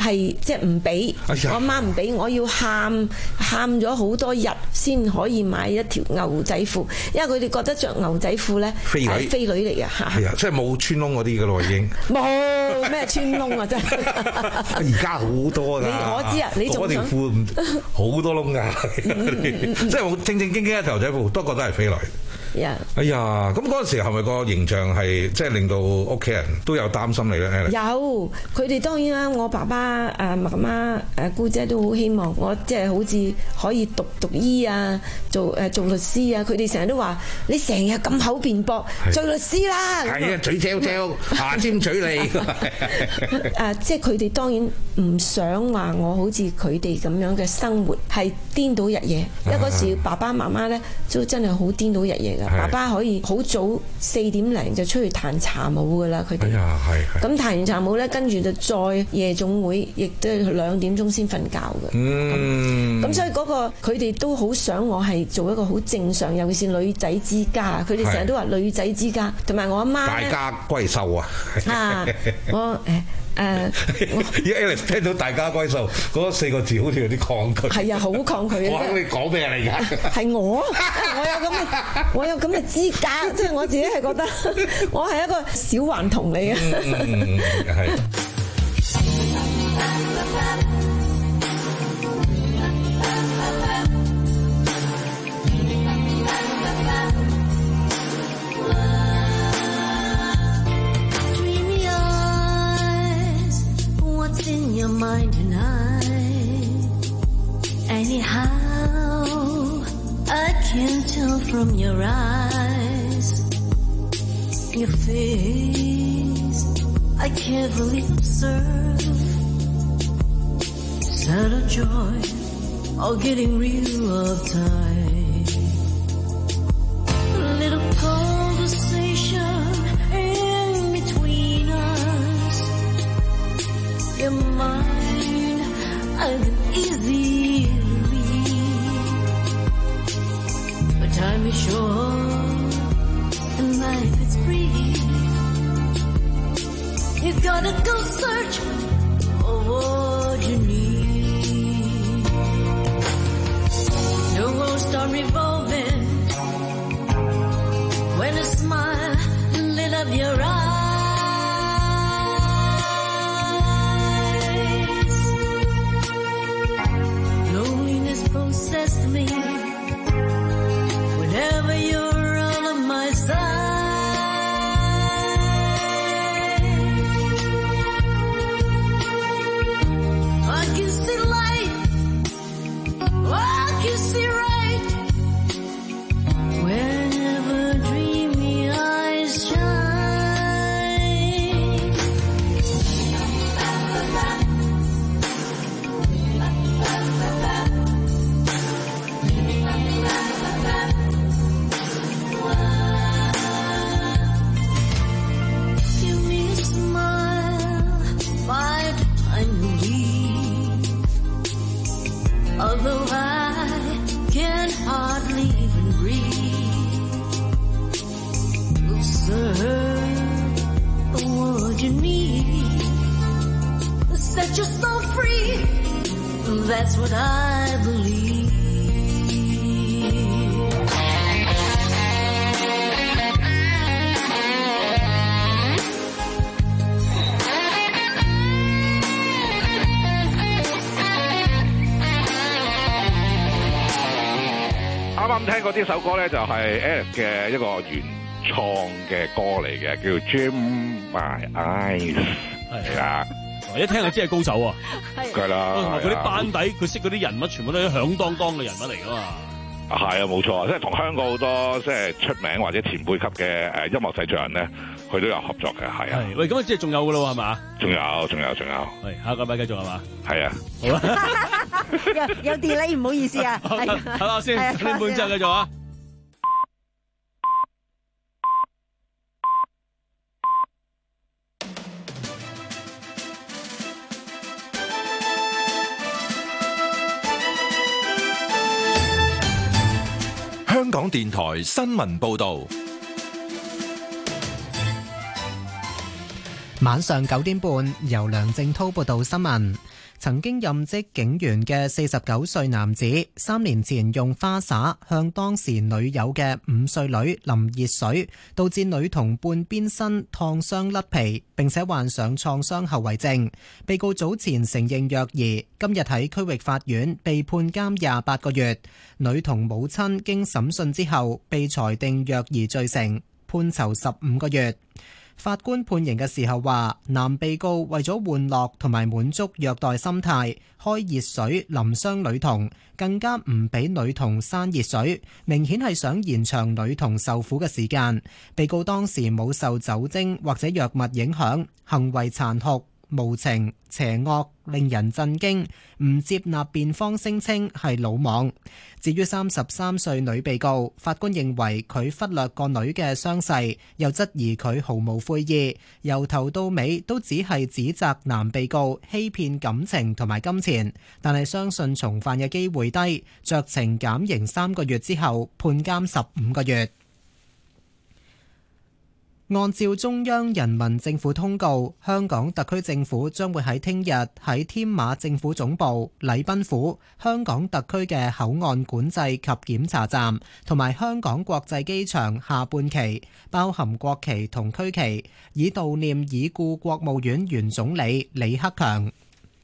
係即係唔俾，我阿媽唔俾，我要喊喊咗好多日先可以買一條牛仔褲，因為佢哋覺得着牛仔褲咧係飛女嚟嘅嚇。 係啊，即係冇穿窿嗰啲嘅咯，已經冇咩穿窿啊！真係而家好多㗎。 我知啊，你仲想嗰條褲好多窿㗎，即係正正經經一條牛仔褲，都覺得係飛女。 Yeah. 哎呀，咁嗰陣時係咪個形象係即係令到屋企人都有擔心你咧？ 有，佢哋當然啦，我爸爸、誒媽媽、誒姑姐都好希望我即係好似可以讀讀醫啊，做誒做律師啊。佢哋成日都話：你成日咁口辯駁，做律師啦。 係啊，嘴嚼嚼，牙尖嘴利。 誒，即係佢哋當然唔想話我好似佢哋咁樣嘅生活係顛倒日夜。因為嗰時爸爸媽媽咧都真係好顛倒日夜。爸爸可以好早四點零就出去彈茶舞噶啦，佢哋。咁彈完茶舞咧，跟住就再夜總會，亦都係兩點鐘先瞓覺嘅。嗯。咁所以嗰個佢哋都好想我係做一個好正常，尤其是女仔之家。佢哋成日都話女仔之家，同埋我阿媽。 大家閨秀啊！ 啊，我誒。誒， 而家 Alice 聽到大家閨秀嗰四個字，好似有啲抗拒。 係啊，好抗拒啊！ 我肯你講咩啊？你而家係我，我有咁嘅，我有咁嘅資格，即係我自己係覺得我係一個小頑童嚟嘅。 嗯嗯嗯，係。 In your mind tonight, anyhow, I can tell from your eyes, your face, I carefully observe, subtle joy, all getting real of time, a little conversation in between us. Your mind, I can easily read. But time is short and life is brief. You gotta go search for what you need. The world start revolving when a smile lit up your eyes. Possess me whenever you're out of my sight. I can see light, I can see right whenever dreamy eyes shine. Although I can hardly even breathe, we'll serve what you need. Set your soul free, that's what I believe. 啱啱聽過呢首歌咧，就係 Alice 嘅一個原創嘅歌嚟嘅，叫 Dream My Eyes。係啊， 一聽就知係高手啊！ 係啦， 同埋佢啲班底，佢識嗰啲人物，全部都係響當當嘅人物嚟噶嘛。 係啊，冇錯，即係同香港好多即係出名或者前輩級嘅誒音樂製作人咧，佢都有合作嘅，係啊。 喂，咁啊，即係仲有噶咯，係嘛？ 仲有，仲有，仲有。 係下個禮拜繼續係嘛？ 係啊。 好啊。 有有 delay，唔好意思啊。係。 好啦，先，你半集繼續啊。 香港電台新聞報導。 晚上九點半，由梁正滔報道新聞。曾經任職警員嘅四十九歲男子，三年前用花灑向當時女友嘅五歲女淋熱水，導致女童半邊身燙傷甩皮，並且患上創傷後遺症。被告早前承認虐兒，今日喺區域法院被判監廿八個月。女童母親經審訊之後，被裁定虐兒罪成，判囚十五個月。法官判刑嘅時候話，男被告為咗玩樂同埋滿足虐待心態，開熱水淋傷女童，更加唔俾女童生熱水，明顯係想延長女童受苦嘅時間。被告當時冇受酒精或者藥物影響，行為殘酷、無情、邪惡，令人震驚，唔接納辯方聲稱係魯莽。至於三十三歲女被告，法官認為佢忽略個女嘅傷勢，又質疑佢毫無悔意，由頭到尾都只係指責男被告欺騙感情同埋金錢，但係相信重犯嘅機會低，酌情減刑三個月之後判監十五個月。按照中央人民政府通告，香港特區政府將會喺聽日喺添馬政府總部、禮賓府、香港特區嘅口岸管制及檢查站同埋香港國際機場下半旗，包含國旗同區旗，以悼念已故國務院原總理李克強。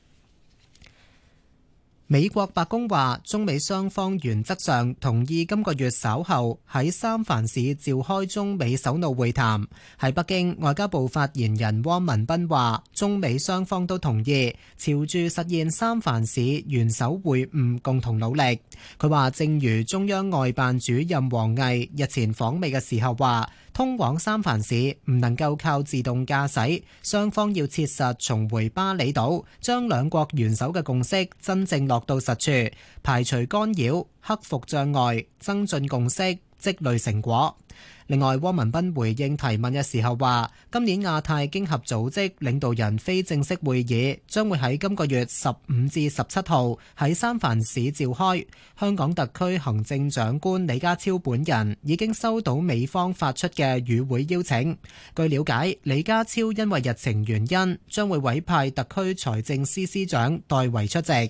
美國白宮話，中美雙方原則上同意今個月稍後喺三藩市召開中美首腦會談。喺北京，外交部發言人汪文斌話，中美雙方都同意朝住實現三藩市元首會晤共同努力。佢話，正如中央外辦主任王毅日前訪美嘅時候話，通往三藩市唔能夠靠自動駕駛，雙方要切實重回巴厘島，將兩國元首嘅共識真正落到實處，排除干擾，克服障礙，增進共識，積累成果。另外，汪文斌回應提問嘅時候話，今年亞太經合組織領導人非正式會議將會喺今個月十五至十七號喺三藩市召開。香港特區行政長官李家超本人已經收到美方發出嘅與會邀請。據了解，李家超因為日程原因，將會委派特區財政司司長代為出席。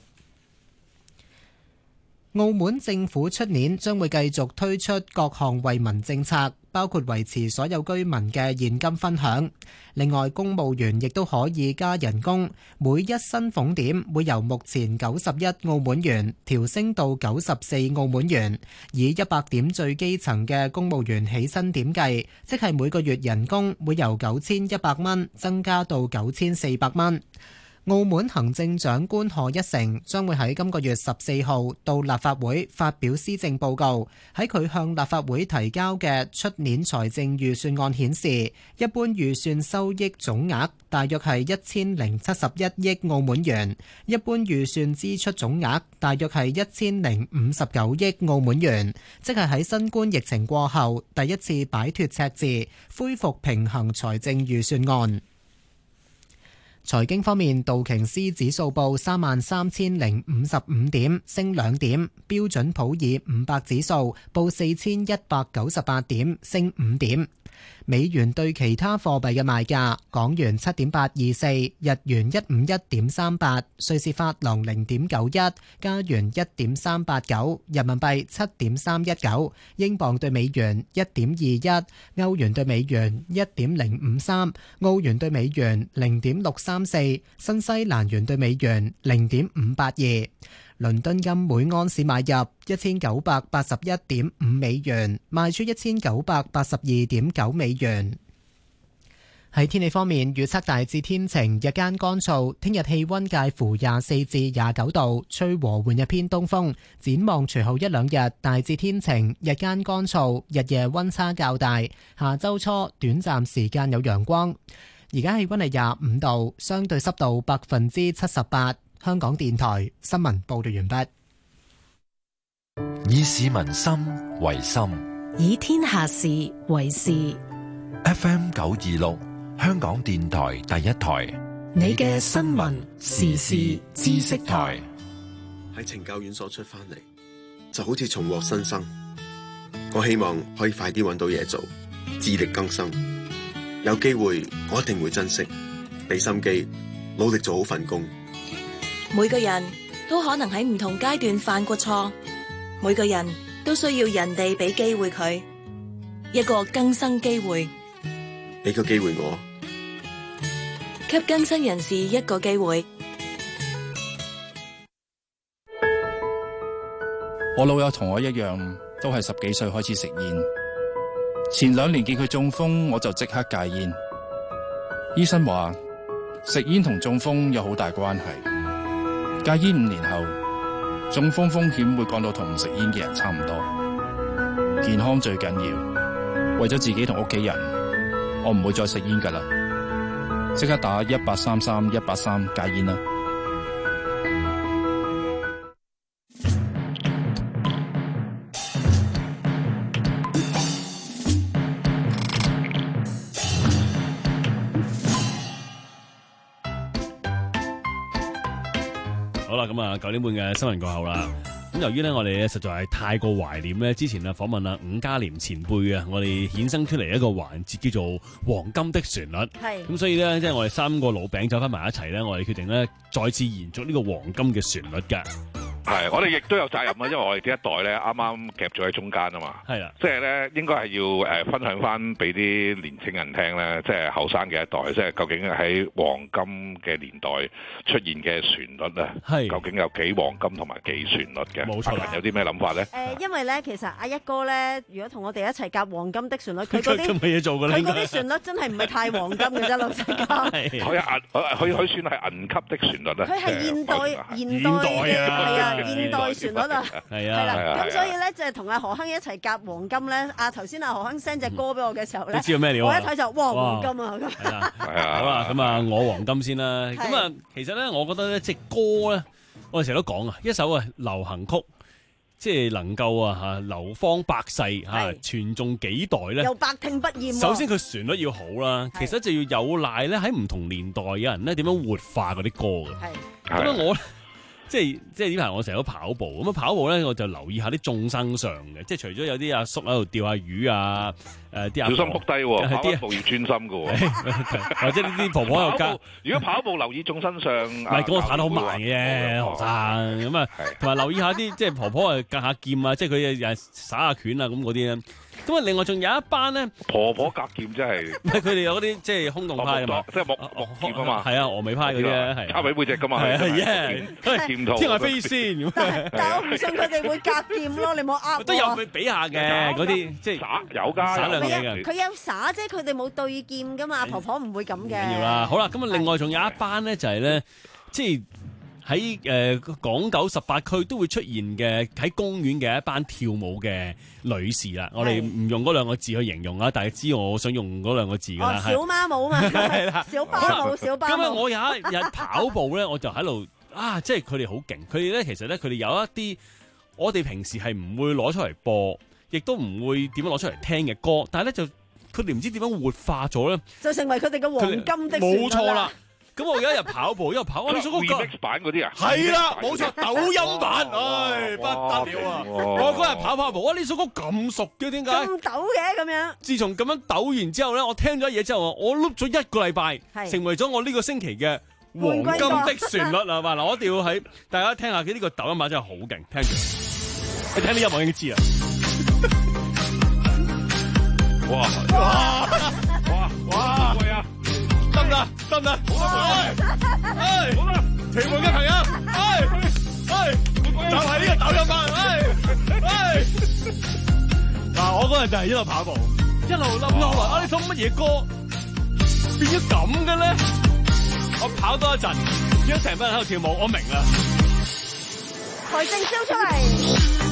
澳門政府出年將會繼續推出各項惠民政策，包括維持所有居民嘅現金分享。另外，公務員亦都可以加人工，每一薪俸點會由目前九十一澳門元調升到九十四澳門元。以一百點最基層嘅公務員起薪點計，即係每個月人工會由九千一百蚊增加到九千四百蚊。澳門行政長官賀一誠將會喺今個月十四號到立法會發表施政報告。喺佢向立法會提交嘅出年財政預算案顯示，一般預算收益總額大約係一千零七十一億澳門元，一般預算支出總額大約係一千零五十九億澳門元，即係喺新冠疫情過後第一次擺脫赤字，恢復平衡財政預算案。財經方面，道瓊斯指數報三萬三千零五十五點，升兩點；標準普爾五百指數報四千一百九十八點，升五點。美元對其他貨幣嘅賣價：港元七點八二四，日元一五一點三八，瑞士法郎零點九一，加元一點三八九，人民幣七點三一九，英鎊對美元一點二一，歐元對美元一點零五三，澳元對美元零點六三四，新西蘭元對美元零點五八二。倫敦金每盎司買入一千九百八十一點五美元，賣出一千九百八十二點九美元。喺天氣方面，預測大致天晴，日間乾燥，聽日氣溫介乎廿四至廿九度，吹和緩一偏東風。展望隨後一兩日，大致天晴，日間乾燥，日夜溫差較大。下周初短暫時間有陽光。而家氣溫係廿五度，相對濕度百分之七十八。香港電台新聞報道完畢。 以市民心為心， 以天下事為事。 F M 九二六，香港電台第一台， 你嘅新聞時事知識台。 喺懲教院所出翻嚟，就好似重獲新生。我希望可以快啲揾到嘢做，自力更生。有機會，我一定會珍惜。 俾心機，努力做好份工。 每個人都可能喺唔同階段犯過錯，每個人都需要人哋俾機會佢，一個更生機會。 俾個機會我， 給更生人士一個機會。 我老友同我一樣，都係十幾歲開始食煙。前兩年見佢中風，我就即刻戒煙。醫生話食煙同中風有好大關係。戒煙五年後，中風風險會降到同唔食煙嘅人差唔多。健康最緊要，為咗自己同屋企人，我唔會再食煙㗎喇。即刻打一八三三一八三戒煙啦！ 好啦，咁啊九點半嘅新聞過後啦。咁由於咧，我哋咧實在係太過懷念咧，之前啊訪問啊伍嘉廉前輩啊，我哋衍生出嚟一個環節叫做黃金的旋律。係咁，所以咧，即係我哋三個老餅走翻埋一齊咧，我哋決定咧再次延續呢個黃金嘅旋律㗎。 係，我哋亦都有責任啊，因為我哋呢一代咧啱啱夾咗喺中間啊嘛。係啦，即係咧應該係要誒分享翻俾啲年青人聽咧，即係後生嘅一代，即係究竟喺黃金嘅年代出現嘅旋律咧，究竟有幾黃金同埋幾旋律嘅？冇錯，有啲咩諗法咧？誒， 因為咧其實阿一哥咧，如果同我哋一齊夾黃金的旋律，佢嗰啲冇嘢做㗎啦。 佢嗰啲旋律真係唔係太黃金嘅啫，老實講。 佢銀，佢佢算係銀級的旋律咧。 佢係現代現代嘅係啊。現代旋律啊，係啊，係啦，咁所以咧就係同阿何鏗一齊夾黃金咧。啊頭先阿何鏗 send 隻歌俾我嘅時候咧， 你知道咩料？ 我一睇就哇黃金啊咁。 係啦，係啊，好啦，咁啊我黃金先啦。咁啊其實咧，我覺得咧即係歌咧，我哋成日都講啊，一首啊流行曲，即係能夠啊嚇流芳百世嚇，傳頌幾代咧， 又百聽不厭。 首先佢旋律要好啦，其實就要有賴咧喺唔同年代嘅人咧點樣活化嗰啲歌嘅。係，咁啊我。即係即係呢排我成日都跑步，咁啊跑步咧我就留意下啲眾生相嘅，即係除咗有啲阿叔喺度釣下魚啊，誒啲阿小心撲低喎，跑步要專心嘅喎，或者呢啲婆婆又加。 如果跑步留意眾生相，唔係咁我跑得好慢嘅啫，學生咁啊，同埋留意下啲即係婆婆啊隔下劍啊，即係佢又耍下拳啊咁嗰啲咧。咁啊，另外仲有一班咧， 婆婆隔劍真係， 唔係佢哋有嗰啲即係空洞派啊嘛， 即係木木劍啊嘛， 係啊，峨眉派嗰啲咧，係插喺背脊噶嘛，係係劍天外飛仙咁。 但係我唔信佢哋會隔劍咯，你冇呃我。 都有佢比下嘅嗰啲，即係耍有㗎， 耍兩嘢嘅。 佢有耍啫，佢哋冇對劍噶嘛，婆婆唔會咁嘅。 緊要啦，好啦，咁啊，另外仲有一班咧，就係咧，即係。喺誒港九十八區都會出現嘅喺公園嘅一班跳舞嘅女士啦，我哋唔用嗰兩個字去形容啊，但係知我想用嗰兩個字㗎啦。 小媽舞嘛，係啦，小巴舞，小巴舞。 咁啊，我有一日跑步咧，我就喺度啊，即係佢哋好勁，佢哋咧其實咧佢哋有一啲我哋平時係唔會攞出嚟播，亦都唔會點樣攞出嚟聽嘅歌，但係咧就佢哋唔知點樣活化咗咧， 就成為佢哋嘅黃金的旋律啦。 冇錯啦。咁我有一日跑步，因為跑，呢首歌 remix 版嗰啲啊， 係啦，冇錯，抖音版，唉，不得了啊！我嗰日跑跑步，哇，呢首歌咁熟嘅，點解？ 咁抖嘅咁樣。 自從咁樣抖完之後咧，我聽咗嘢之後，我碌咗一個禮拜，成為咗我呢個星期嘅黃金的旋律啊！嗱，我一定要喺大家聽下佢呢個抖音版真係好勁，聽住，你聽啲音樂已經知啦。哇哇哇哇！貴啊！得唔得？得唔得？哎哎，好啦，屯門嘅朋友，哎哎，就係呢個抖音版，哎哎。嗱，我嗰日就係一路跑步，一路諗我話啊，呢首乜嘢歌變咗咁嘅咧？我跑多一陣，見到成班人喺度跳舞，我明啦。 財政燒出嚟。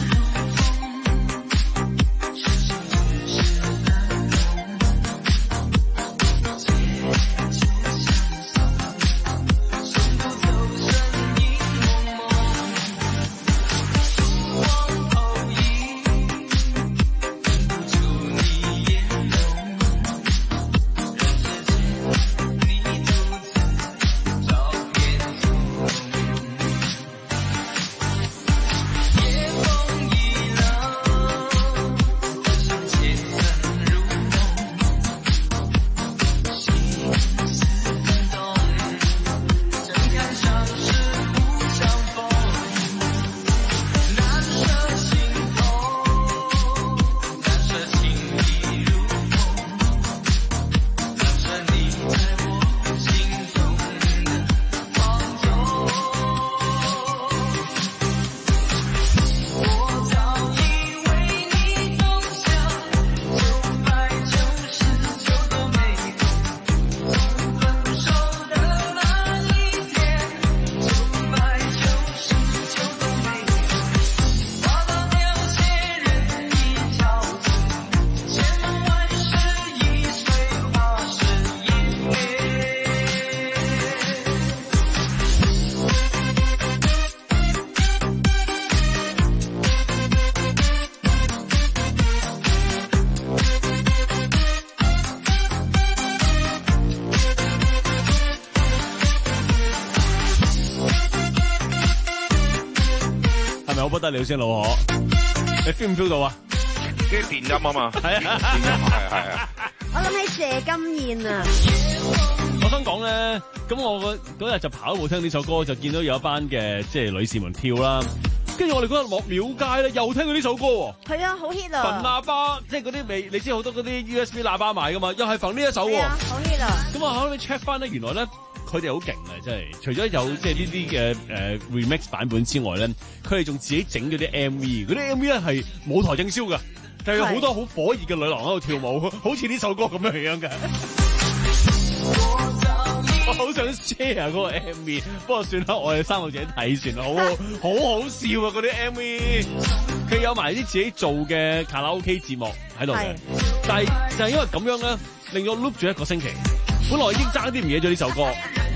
不得了先老可，你 feel 唔 feel 到啊？ 啲電音啊嘛， 係啊， 電音係係啊。 我諗起謝金燕啊， 我想講咧，咁我嗰日就跑步聽呢首歌，就見到有一班嘅即係女士們跳啦。跟住我哋嗰日落廟街咧，又聽到呢首歌喎。 係啊，好 hit 啊！ 焚喇叭，即係嗰啲未，你知好多嗰啲 U S B 喇叭賣噶嘛，又係焚呢一首喎。 好 hit 啊！ 咁我後尾 check 翻咧，原來咧佢哋好勁啊！真係，除咗有即係呢啲嘅誒 remix 版本之外咧，佢哋仲自己整咗啲 M V，嗰啲 M V 咧係舞台正銷噶，就係有好多好火熱嘅女郎喺度跳舞，好似呢首歌咁樣樣嘅。我好想 share 嗰個 M V， 不過算啦，我哋三個自己睇算啦，好好好笑啊！嗰啲 M V， 佢有埋啲自己做嘅卡拉 OK 節目喺度嘅，但係就係因為咁樣咧，令我 loop 住一個星期。本來已經爭啲唔記得咗呢首歌，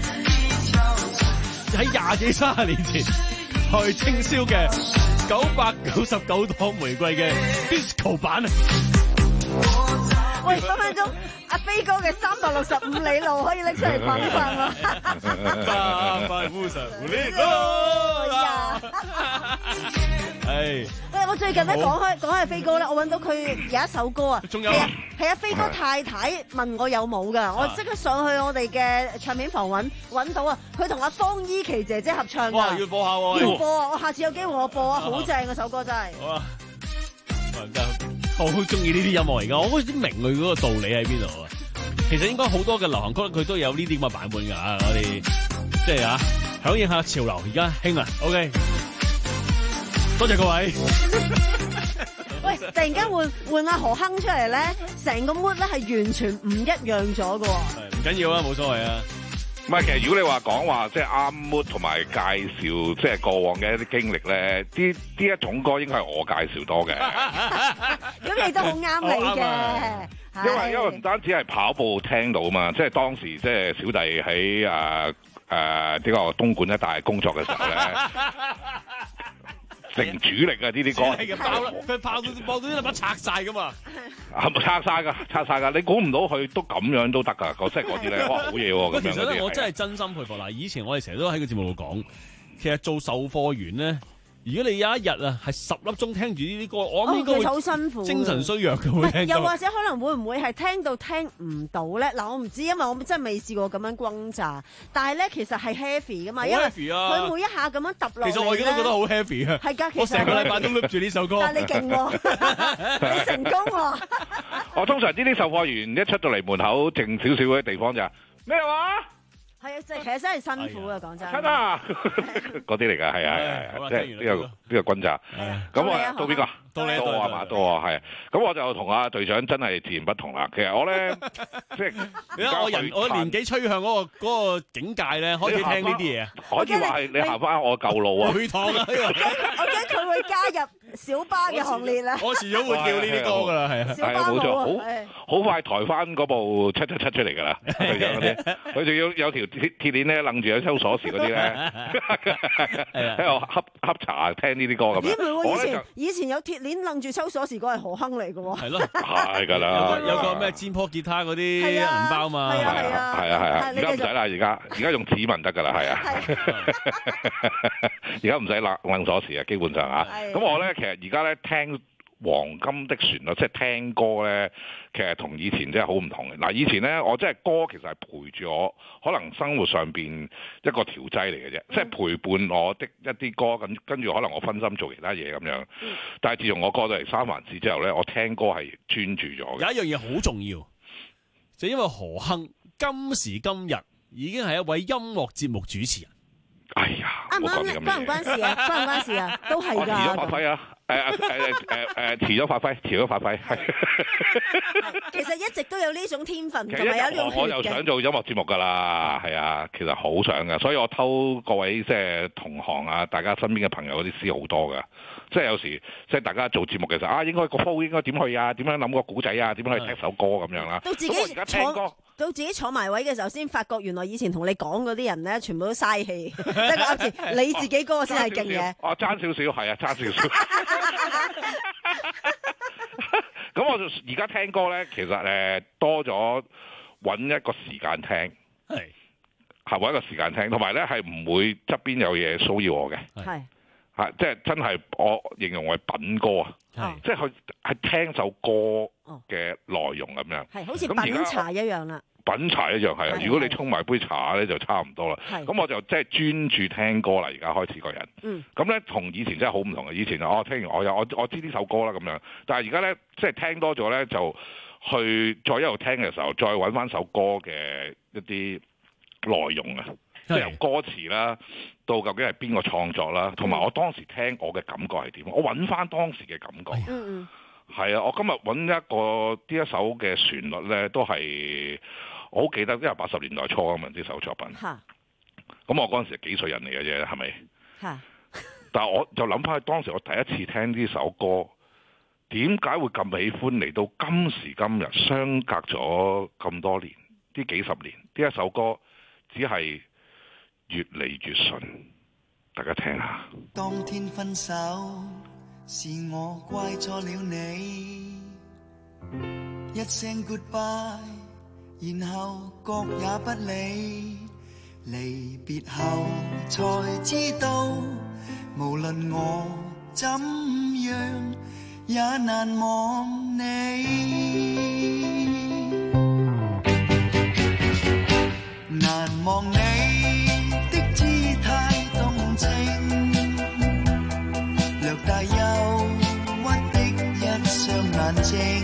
喺廿幾三十年前去清銷嘅九百九十九朵玫瑰嘅 disco 版啊！ 喂，分分鐘阿飛哥嘅三百六十五里路可以拎出嚟放一放啊！ 三百五十五里路呀！係。 喂，我最近咧講開講開飛哥咧，我揾到佢有一首歌啊， 仲有啊， 係啊，飛哥太太問我有冇㗎，我即刻上去我哋嘅唱片房揾揾到啊，佢同阿方依琪姐姐合唱㗎。 哇，要播下喎！ 要播啊！我下次有機會我播啊，好正嗰首歌真係。 好啊，我好中意呢啲音樂而家，我開始明佢嗰個道理喺邊度啊！其實應該好多嘅流行曲佢都有呢啲咁嘅版本㗎啊！我哋即係啊，響應下潮流，而家興啊 ！OK， 多謝各位。 喂，突然間換換阿何鏗出嚟咧，成個 mood 咧係完全唔一樣咗㗎喎。 唔緊要啊，冇所謂啊。 唔係，其實如果你話講話即係啱 mood 同埋介紹即係過往嘅一啲經歷咧，啲呢一種歌應該係我介紹多嘅。 咁你都好啱你嘅。 因為因為唔單止係跑步聽到嘛，即係當時即係小弟喺誒誒呢個東莞一帶工作嘅時候咧。成主力啊！呢啲歌係嘅，爆啦！佢爆到爆到啲粒粒拆晒噶嘛， 係拆晒噶，拆晒噶！你估唔到佢都咁樣都得噶，即係嗰啲咧，哇，好嘢喎！ 其實咧，我真係真心佩服嗱。以前我哋成日都喺個節目度講，其實做售貨員咧，如果你有一日啊係十粒鐘聽住呢啲歌，我諗應該會好辛苦， 精神衰弱嘅會聽到。 又或者可能會唔會係聽到聽唔到咧？嗱，我唔知，因為我真係未試過咁樣轟炸。但係咧，其實係 heavy 噶嘛，因為佢每一下咁樣揼落嚟。 其實我而家都覺得好 heavy 啊！ 係㗎， 我成個禮拜都 loop 住呢首歌。 但係你勁喎，你成功喎！ 我通常呢啲售貨員一出到嚟門口靜少少嘅地方就咩話？ 係啊，即係其實真係辛苦啊！講真， 真啊，嗰啲嚟㗎，係啊係啊，即係呢個呢個轟炸。咁我到邊個？到你到啊嘛，到啊係。咁我就同阿隊長真係自然不同啦。其實我咧，即係你睇我人我年紀趨向嗰個嗰個境界咧，開始聽呢啲嘢。 可以話係你行翻我舊路啊！ 回堂啊！ 我驚佢會加入小巴嘅行列啦。 我遲早會叫呢啲歌㗎啦，係啊， 係啊，冇錯，好好快抬翻嗰部七七七出嚟㗎啦，隊長嗰啲，佢仲要有條鐵鐵鏈咧，楞住有收鎖匙嗰啲咧，喺度恰恰茶聽呢啲歌咁樣。 咦？唔係喎，以前以前有鐵鏈楞住抽鎖匙嗰係何鏗嚟㗎喎。 係咯， 係㗎啦。 有個咩尖坡吉他嗰啲銀包嘛。 係啊係啊係啊，而家唔使啦，而家而家用指紋得㗎啦，係啊。而家唔使楞楞鎖匙啊，基本上啊。咁我咧其實而家咧聽黃金的旋律，即係聽歌咧，其實同以前真係好唔同嘅。嗱，以前咧我真係歌其實係陪住我，可能生活上邊一個調劑嚟嘅啫，即係陪伴我的一啲歌，跟跟住可能我分心做其他嘢咁樣。但係自從我過到嚟三藩市之後咧，我聽歌係專注咗嘅。 有一樣嘢好重要，就因為何鏗今時今日已經係一位音樂節目主持人。 哎呀， 啱唔啱咧？關唔關事啊？關唔關事啊？都係㗎。 遲咗發揮啊！誒誒誒誒誒，遲咗發揮，遲咗發揮。係。 其實一直都有呢種天分，同埋有呢種血嘅。 我又想做音樂節目㗎啦，係啊，其實好想㗎，所以我偷各位即係同行啊，大家身邊嘅朋友嗰啲詩好多㗎。即係有時即係大家做節目嘅時候啊，應該個 flow 應該點去啊？點樣諗個古仔啊？點樣去聽首歌咁樣啦？ 到自己而家聽歌。 到自己坐埋位嘅時候，先發覺原來以前同你講嗰啲人咧，全部都嘥氣，即係個噏字，你自己嗰個先係勁嘅。 哦，爭少少，係啊，爭少少。咁我就而家聽歌咧，其實誒多咗揾一個時間聽，係係揾一個時間聽，同埋咧係唔會側邊有嘢騷擾我嘅。係。 係即係真係我形容為品歌啊，即係佢係聽首歌嘅內容咁樣， 係好似品茶一樣啦。 品茶一樣係啊！如果你沖埋杯茶咧，就差唔多啦。咁我就即係專注聽歌啦。而家開始個人，咁咧同以前真係好唔同嘅。以前我、哦、聽完我有我我知呢首歌啦咁樣，但係而家咧即係聽多咗咧，就去再一路聽嘅時候，再揾翻首歌嘅一啲內容啊，即係由歌詞啦，到究竟係邊個創作啦，同埋我當時聽我嘅感覺係點，我揾翻當時嘅感覺。嗯嗯，係啊！我今日揾一個呢一首嘅旋律咧，都係。我好記得，因為八十年代初啊嘛，呢首作品。咁我嗰陣時係幾歲人嚟嘅啫，係咪？但係我就諗翻起當時我第一次聽呢首歌，點解會咁喜歡？嚟到今時今日，相隔咗咁多年，呢幾十年，呢一首歌只係越嚟越順。大家聽下。 當天分手，是我怪錯了你，一聲 goodbye。然後各也不理，離別後才知道，無論我怎樣也難忘你。難忘你的姿態動情，略帶憂鬱的一雙眼睛，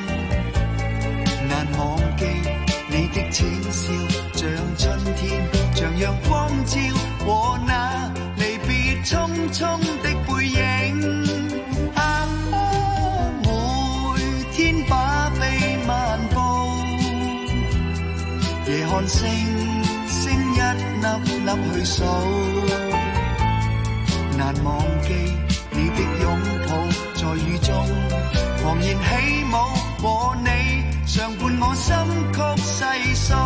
難忘記你的淺笑，像春天，像陽光照，和那離別匆匆的背影。啊，每天把臂漫步，夜看星星一粒粒去數，難忘記你的擁抱，在雨中狂然起舞，和你常伴我心曲細數，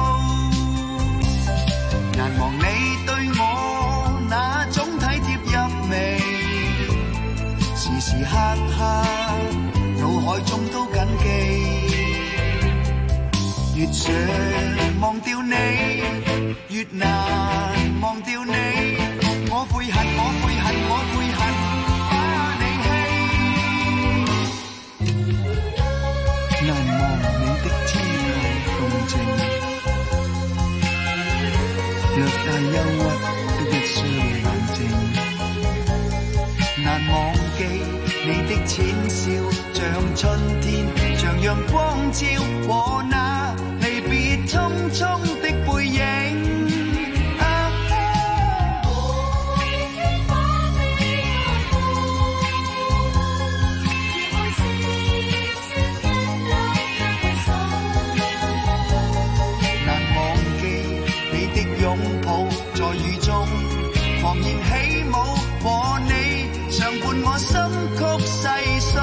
難忘你對我那種體貼入微，時時刻刻腦海中都緊記，越想忘掉你，越難忘掉你，我悔恨，我悔恨，我悔恨。難忘你的姿態動情，略帶憂鬱的一雙眼睛，難忘記你的淺笑，像春天，像陽光照，和那離別匆匆的背影。狂然起舞，和你常伴我心曲細數，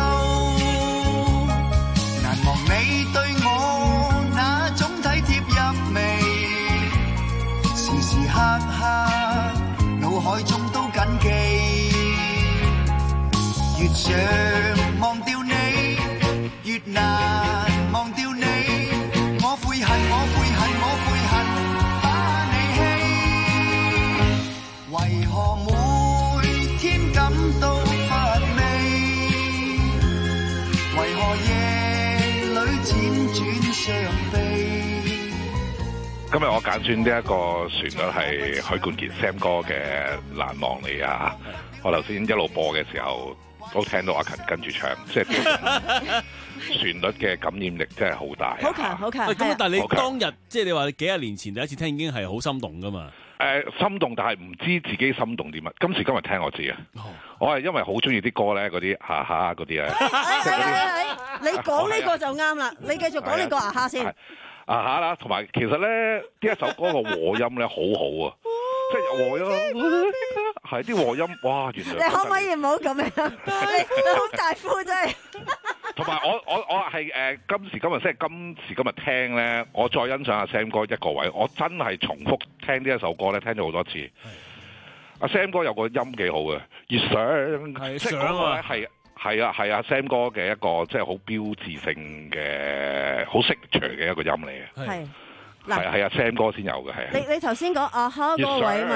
難忘你對我那種體貼入微，時時刻刻腦海中都緊記，越想忘掉你，越難忘掉你，我悔恨，我悔恨，我悔恨。為何每天感到乏味？為何夜裏輾轉傷悲？ 今日我揀選呢一個旋律係許冠傑 Sam 哥嘅《難忘你》啊！我頭先一路播嘅時候都聽到阿勤跟住唱，即係旋律嘅感染力真係好大， 好強好強。 咁但係你當日即係你話幾廿年前第一次聽已經係好心動噶嘛？ 誒、呃、心動，但係唔知自己心動啲乜。今時今日聽我知啊，哦、我係因為好中意啲歌咧，嗰啲啊哈嗰啲咧。 你講呢個就啱啦，你繼續講你個啊哈先。 啊哈啦，同埋其實咧，呢一首歌個和音咧好好啊，即係和音，係啲和音，哇！原來你可唔可以唔好咁樣？你好大呼真係。 同埋我我我係誒、呃、今時今日即係今時今日聽咧，我再欣賞阿 Sam 哥一個位，我真係重複聽呢一首歌咧，聽咗好多次。阿 Sam 哥有個音幾好嘅，越想即係嗰個咧係係啊係啊 Sam 哥嘅一個即係好標誌性嘅好signature嘅一個音嚟嘅。係。係係啊 Sam 哥先有嘅係。 你你頭先講啊哈嗰個位嘛，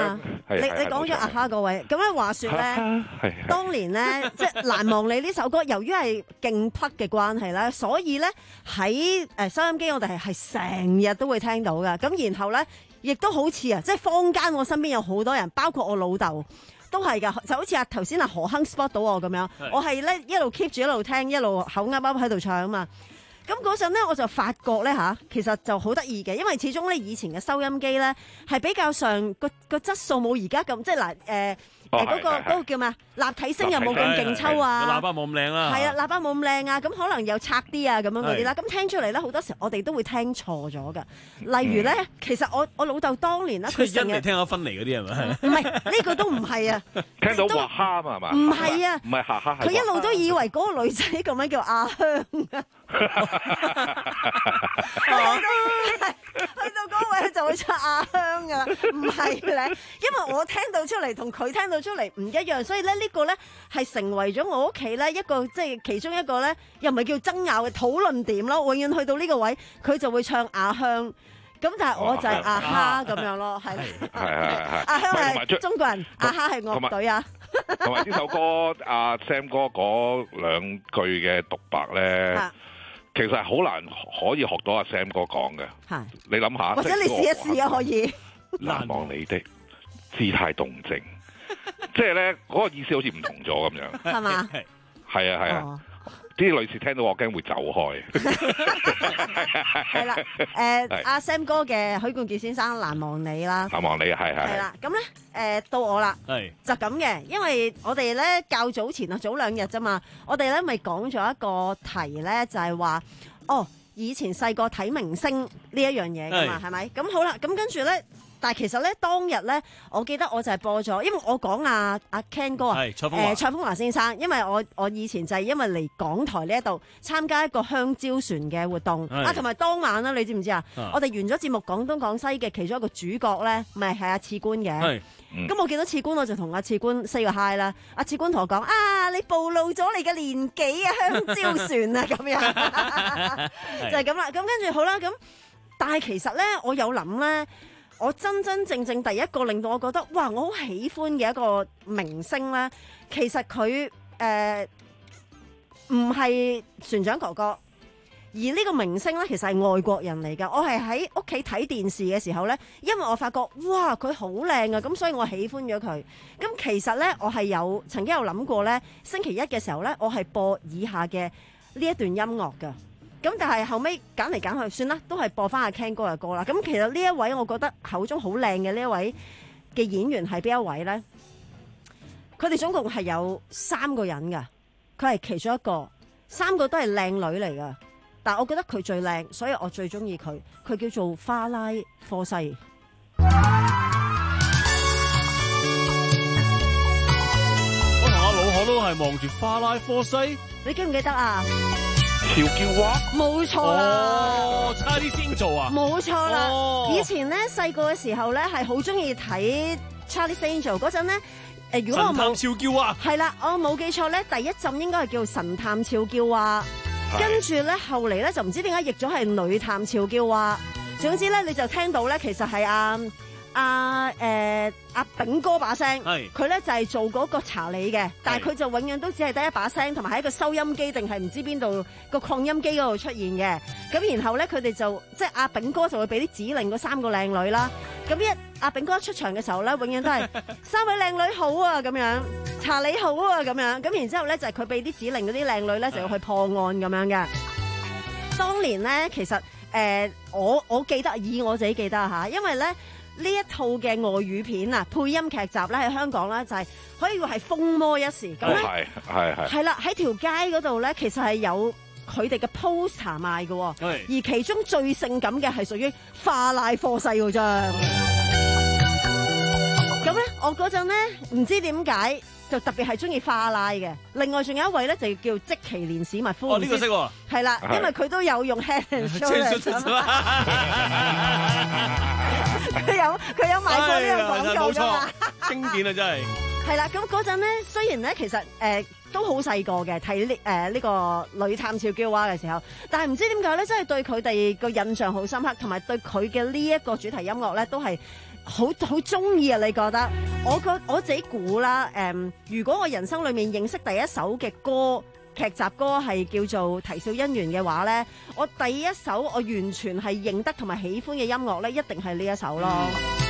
你你講咗阿哈嗰位，咁樣話説咧，當年咧即係難忘你呢首歌，由於係勁匹嘅關係咧，所以咧喺誒收音機我哋係係成日都會聽到嘅。咁然後咧，亦都好似啊，即係坊間我身邊有好多人，包括我老豆都係㗎，就好似啊頭先阿何亨 spot 到我咁樣，我係咧一路 keep 住一路聽，一路口噏噏喺度唱啊嘛。咁嗰陣咧，我就發覺咧嚇，其實就好得意嘅，因為始終咧以前嘅收音機咧係比較上個個質素冇而家咁，即係嗱誒誒嗰個嗰個叫咩啊？立體聲又冇咁勁抽啊， 喇叭冇咁靚啦， 係啊，喇叭冇咁靚啊，咁可能又拆啲啊咁樣嗰啲啦，咁聽出嚟咧好多時我哋都會聽錯咗㗎。例如咧，其實我我老豆當年咧，佢成日因嚟聽下分離嗰啲係咪？ 唔係呢個都唔係啊， 聽到話蝦啊嘛， 唔係啊， 唔係蝦蝦， 佢一路都以為嗰個女仔咁樣叫阿香啊。去到嗰位就會唱阿香噶啦，唔係咧，因為我聽到出嚟同佢聽到出嚟唔一樣，所以咧呢個咧係成為咗我屋企咧一個即係其中一個咧，又唔係叫爭拗嘅討論點咯。永遠去到呢個位，佢就會唱阿香，咁但係我就係阿哈咁樣咯，係係係阿香係中國人，阿哈係樂隊啊。 同埋呢首歌，阿 Sam 哥嗰兩句嘅獨白咧。其實係好難可以學到阿 Sam 哥講嘅，你諗下， 或者你試一試啊，可以。 難忘你的姿態動靜，即係咧嗰個意思好似唔同咗咁樣， 係嘛？ 係啊係啊，啲女士聽到我驚會走開。 係啦，誒阿 Sam 哥嘅許冠傑先生難忘你啦， 難忘你係係係啦，咁咧誒到我啦，就咁嘅，因為我哋咧較早前啊早兩日啫嘛，我哋咧咪講咗一個題咧，就係話哦以前細個睇明星呢一樣嘢噶嘛，係咪？咁好啦，咁跟住咧。但係其實咧，當日咧，我記得我就係播咗，因為我講阿阿 Ken 哥啊，誒蔡楓華先生，因為我我以前就係因為嚟港台呢一度參加一個香蕉船嘅活動啊，同埋當晚啦，你知唔知啊？我哋完咗節目廣東廣西嘅其中一個主角咧，咪係阿次官嘅。咁我見到次官，我就同阿次官 say 個 hi 啦。阿次官同我講：啊，你暴露咗你嘅年紀啊，香蕉船啊，咁樣就係咁啦。咁跟住好啦，咁但係其實咧，我有諗咧。我真真正正第一個令到我覺得哇，我好喜歡嘅一個明星咧，其實佢誒唔係船長哥哥，而呢個明星咧其實係外國人嚟㗎。我係喺屋企睇電視嘅時候咧，因為我發覺哇佢好靚啊，咁所以我喜歡咗佢。咁其實咧，我係有曾經有諗過咧，星期一嘅時候咧，我係播以下嘅呢一段音樂㗎。咁但係後尾揀嚟揀去，算啦，都係播翻阿 Ken 哥嘅歌啦。咁其實呢一位我覺得口中好靚嘅呢一位嘅演員係邊一位咧？佢哋總共係有三個人㗎，佢係其中一個，三個都係靚女嚟㗎。但係我覺得佢最靚，所以我最中意佢。佢叫做花拉科西。 我同阿老何都係望住花拉科西， 你記唔記得啊？ 俏嬌娃， 冇錯啦， 哦，差啲先做啊， 冇錯啦。 哦、 以前咧細個嘅時候咧係好中意睇 Charlie's Angels 嗰陣咧，誒如果我冇俏嬌娃， 係啦，我冇記錯咧，第一陣應該係叫神探俏嬌娃，跟住咧後嚟咧就唔知點解譯咗係女探俏嬌娃。總之咧你就聽到咧其實係阿阿誒阿炳哥把聲，佢咧就係、是、做嗰個查理嘅，但係佢就永遠都只係得一把聲，同埋喺一個收音機定係唔知邊度個擴音機嗰度出現嘅。咁然後咧佢哋就即係阿炳哥就會俾啲指令嗰三個靚女啦。咁一阿炳哥一出場嘅時候咧，永遠都係三位靚女好啊咁樣，查理好啊咁樣。咁然之後咧就係佢俾啲指令嗰啲靚女咧就要去破案咁樣嘅。當年咧其實誒、呃、我我記得以我自己記得嚇，因為咧。呢一套嘅外語片啊，配音劇集咧喺香港咧就係、是、可以話係風魔一時咁咧， 係係係係啦，喺條街嗰度咧，其實係有佢哋嘅 poster 賣嘅，而其中最性感嘅係屬於花拉科西嗰張。咁咧，我嗰陣咧唔知點解就特別係中意花拉嘅。另外仲有一位咧就叫積淇連史密夫。 哦，呢、這個識喎。 係啦，因為佢都有用 Head and Shoulders。佢有佢有買過呢個廣告㗎嘛， 經典啊真係。 係啦，咁嗰陣咧，雖然咧其實誒、呃、都好細個嘅，睇呢誒呢個女探照嬌娃嘅時候，但係唔知點解咧，真係對佢哋個印象好深刻，同埋對佢嘅呢一個主題音樂咧，都係好好中意啊！你覺得？我覺我自己估啦，誒、呃，如果我人生裏面認識第一首嘅歌劇集歌係叫做《啼笑姻緣》嘅話咧，我第一首我完全係認得同埋喜歡嘅音樂咧，一定係呢一首咯。嗯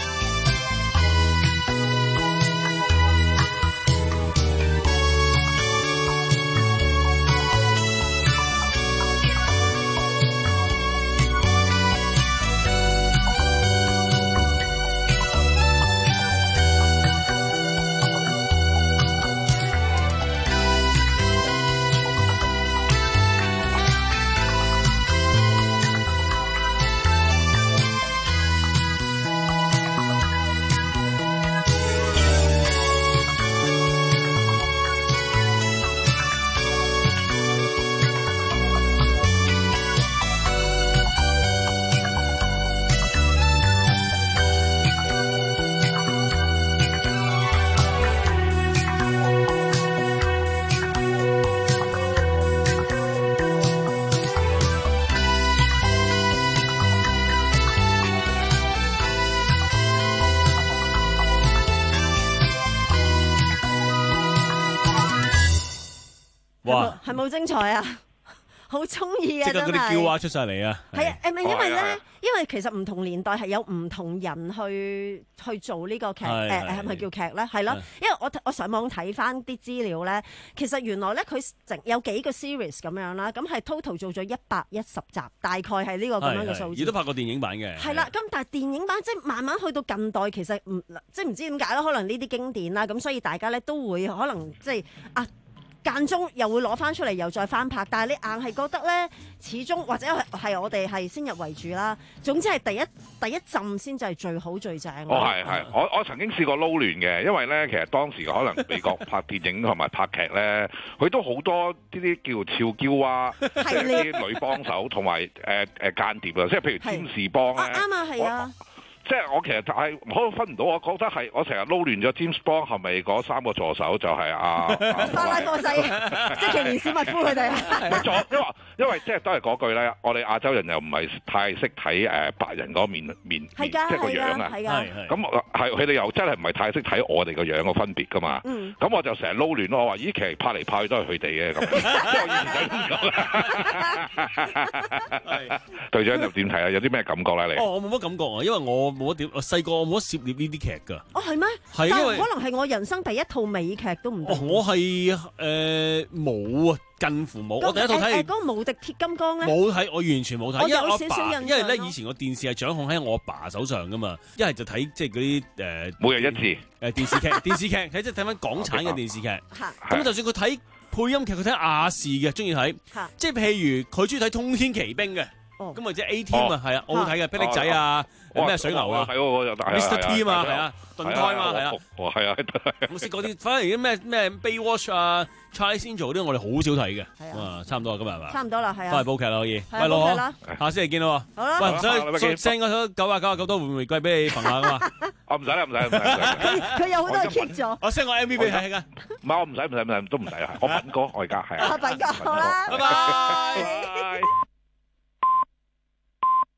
係咪好精彩啊？好中意啊！ 即刻嗰啲叫話出晒嚟啊！ 係啊，誒，因為咧，因為其實唔同年代係有唔同人去去做呢個劇，誒誒，係咪叫劇咧？係咯，因為我我上網睇翻啲資料咧，其實原來咧佢整有幾個 series 咁樣啦，咁係 total 做咗一百一十集，大概係呢個咁樣嘅數字。 亦都拍過電影版嘅。係啦，咁但係電影版即係慢慢去到近代，其實唔即係唔知點解啦，可能呢啲經典啦，咁所以大家咧都會可能即係啊。間中又會攞翻出嚟，又再翻拍，但係你硬係覺得咧，始終或者係我哋係先入為主啦。總之係第一第一陣先至係最好最正。 哦，係係，我我曾經試過撈亂嘅，因為咧其實當時可能美國拍電影同埋拍劇咧，佢都好多呢啲叫俏嬌啊，即係啲女幫手同埋誒誒間諜啊，即係譬如占士邦咧。 啱啊，係啊。 即係我其實係我分唔到，我覺得係我成日撈亂咗 James Bond 係咪嗰三個助手就係阿巴拉波西，即係奇連史密夫佢哋。 因為因為即係都係嗰句咧，我哋亞洲人又唔係太識睇誒白人嗰面面，即係個樣啊。咁係佢哋又真係唔係太識睇我哋個樣個分別㗎嘛。咁我就成日撈亂咯。我話咦，其實拍嚟拍去都係佢哋嘅咁。即係我以前就咁講。隊長又點睇啊？有啲咩感覺咧？你哦，我冇乜感覺啊，因為我。冇點，我細個我冇得涉獵呢啲劇㗎。 哦，係咩？ 係因為可能係我人生第一套美劇都唔得。 哦，我係誒冇啊，近乎冇。我第一套睇係嗰個無敵鐵金剛咧。 冇睇，我完全冇睇。 我有少少印象。 因為咧，以前個電視係掌控喺我阿爸手上㗎嘛。一係就睇即係嗰啲誒每日一次誒電視劇，電視劇睇即係睇翻港產嘅電視劇。咁就算佢睇配音劇，佢睇亞視嘅，中意睇。即係譬如佢中意睇《通天奇兵》嘅。咁或者 A Team 啊，係啊，好好睇嘅，霹靂仔啊，咩水牛啊，Mister T 嘛，係啊，盾胎嘛，係啊， 係啊， 我識嗰啲，反而啲咩咩 Baywatch 啊 ，Charlie Angel 啲我哋好少睇嘅，啊，差唔多啦，今日係嘛？ 差唔多啦，係啊， 翻嚟煲劇啦，可以， 喂，老好， 下星期見咯， 好啦， 喂，所以 send 嗰首九啊九啊九都會玫瑰俾你憑下噶嘛？ 我唔使啦，唔使，唔使， 佢佢有好多 keep 咗， 我 send 我 M V 俾你睇噶， 唔係我唔使，唔使，唔使，都唔使啊，我品哥，我而家係啊， 品哥，好啦， 拜拜。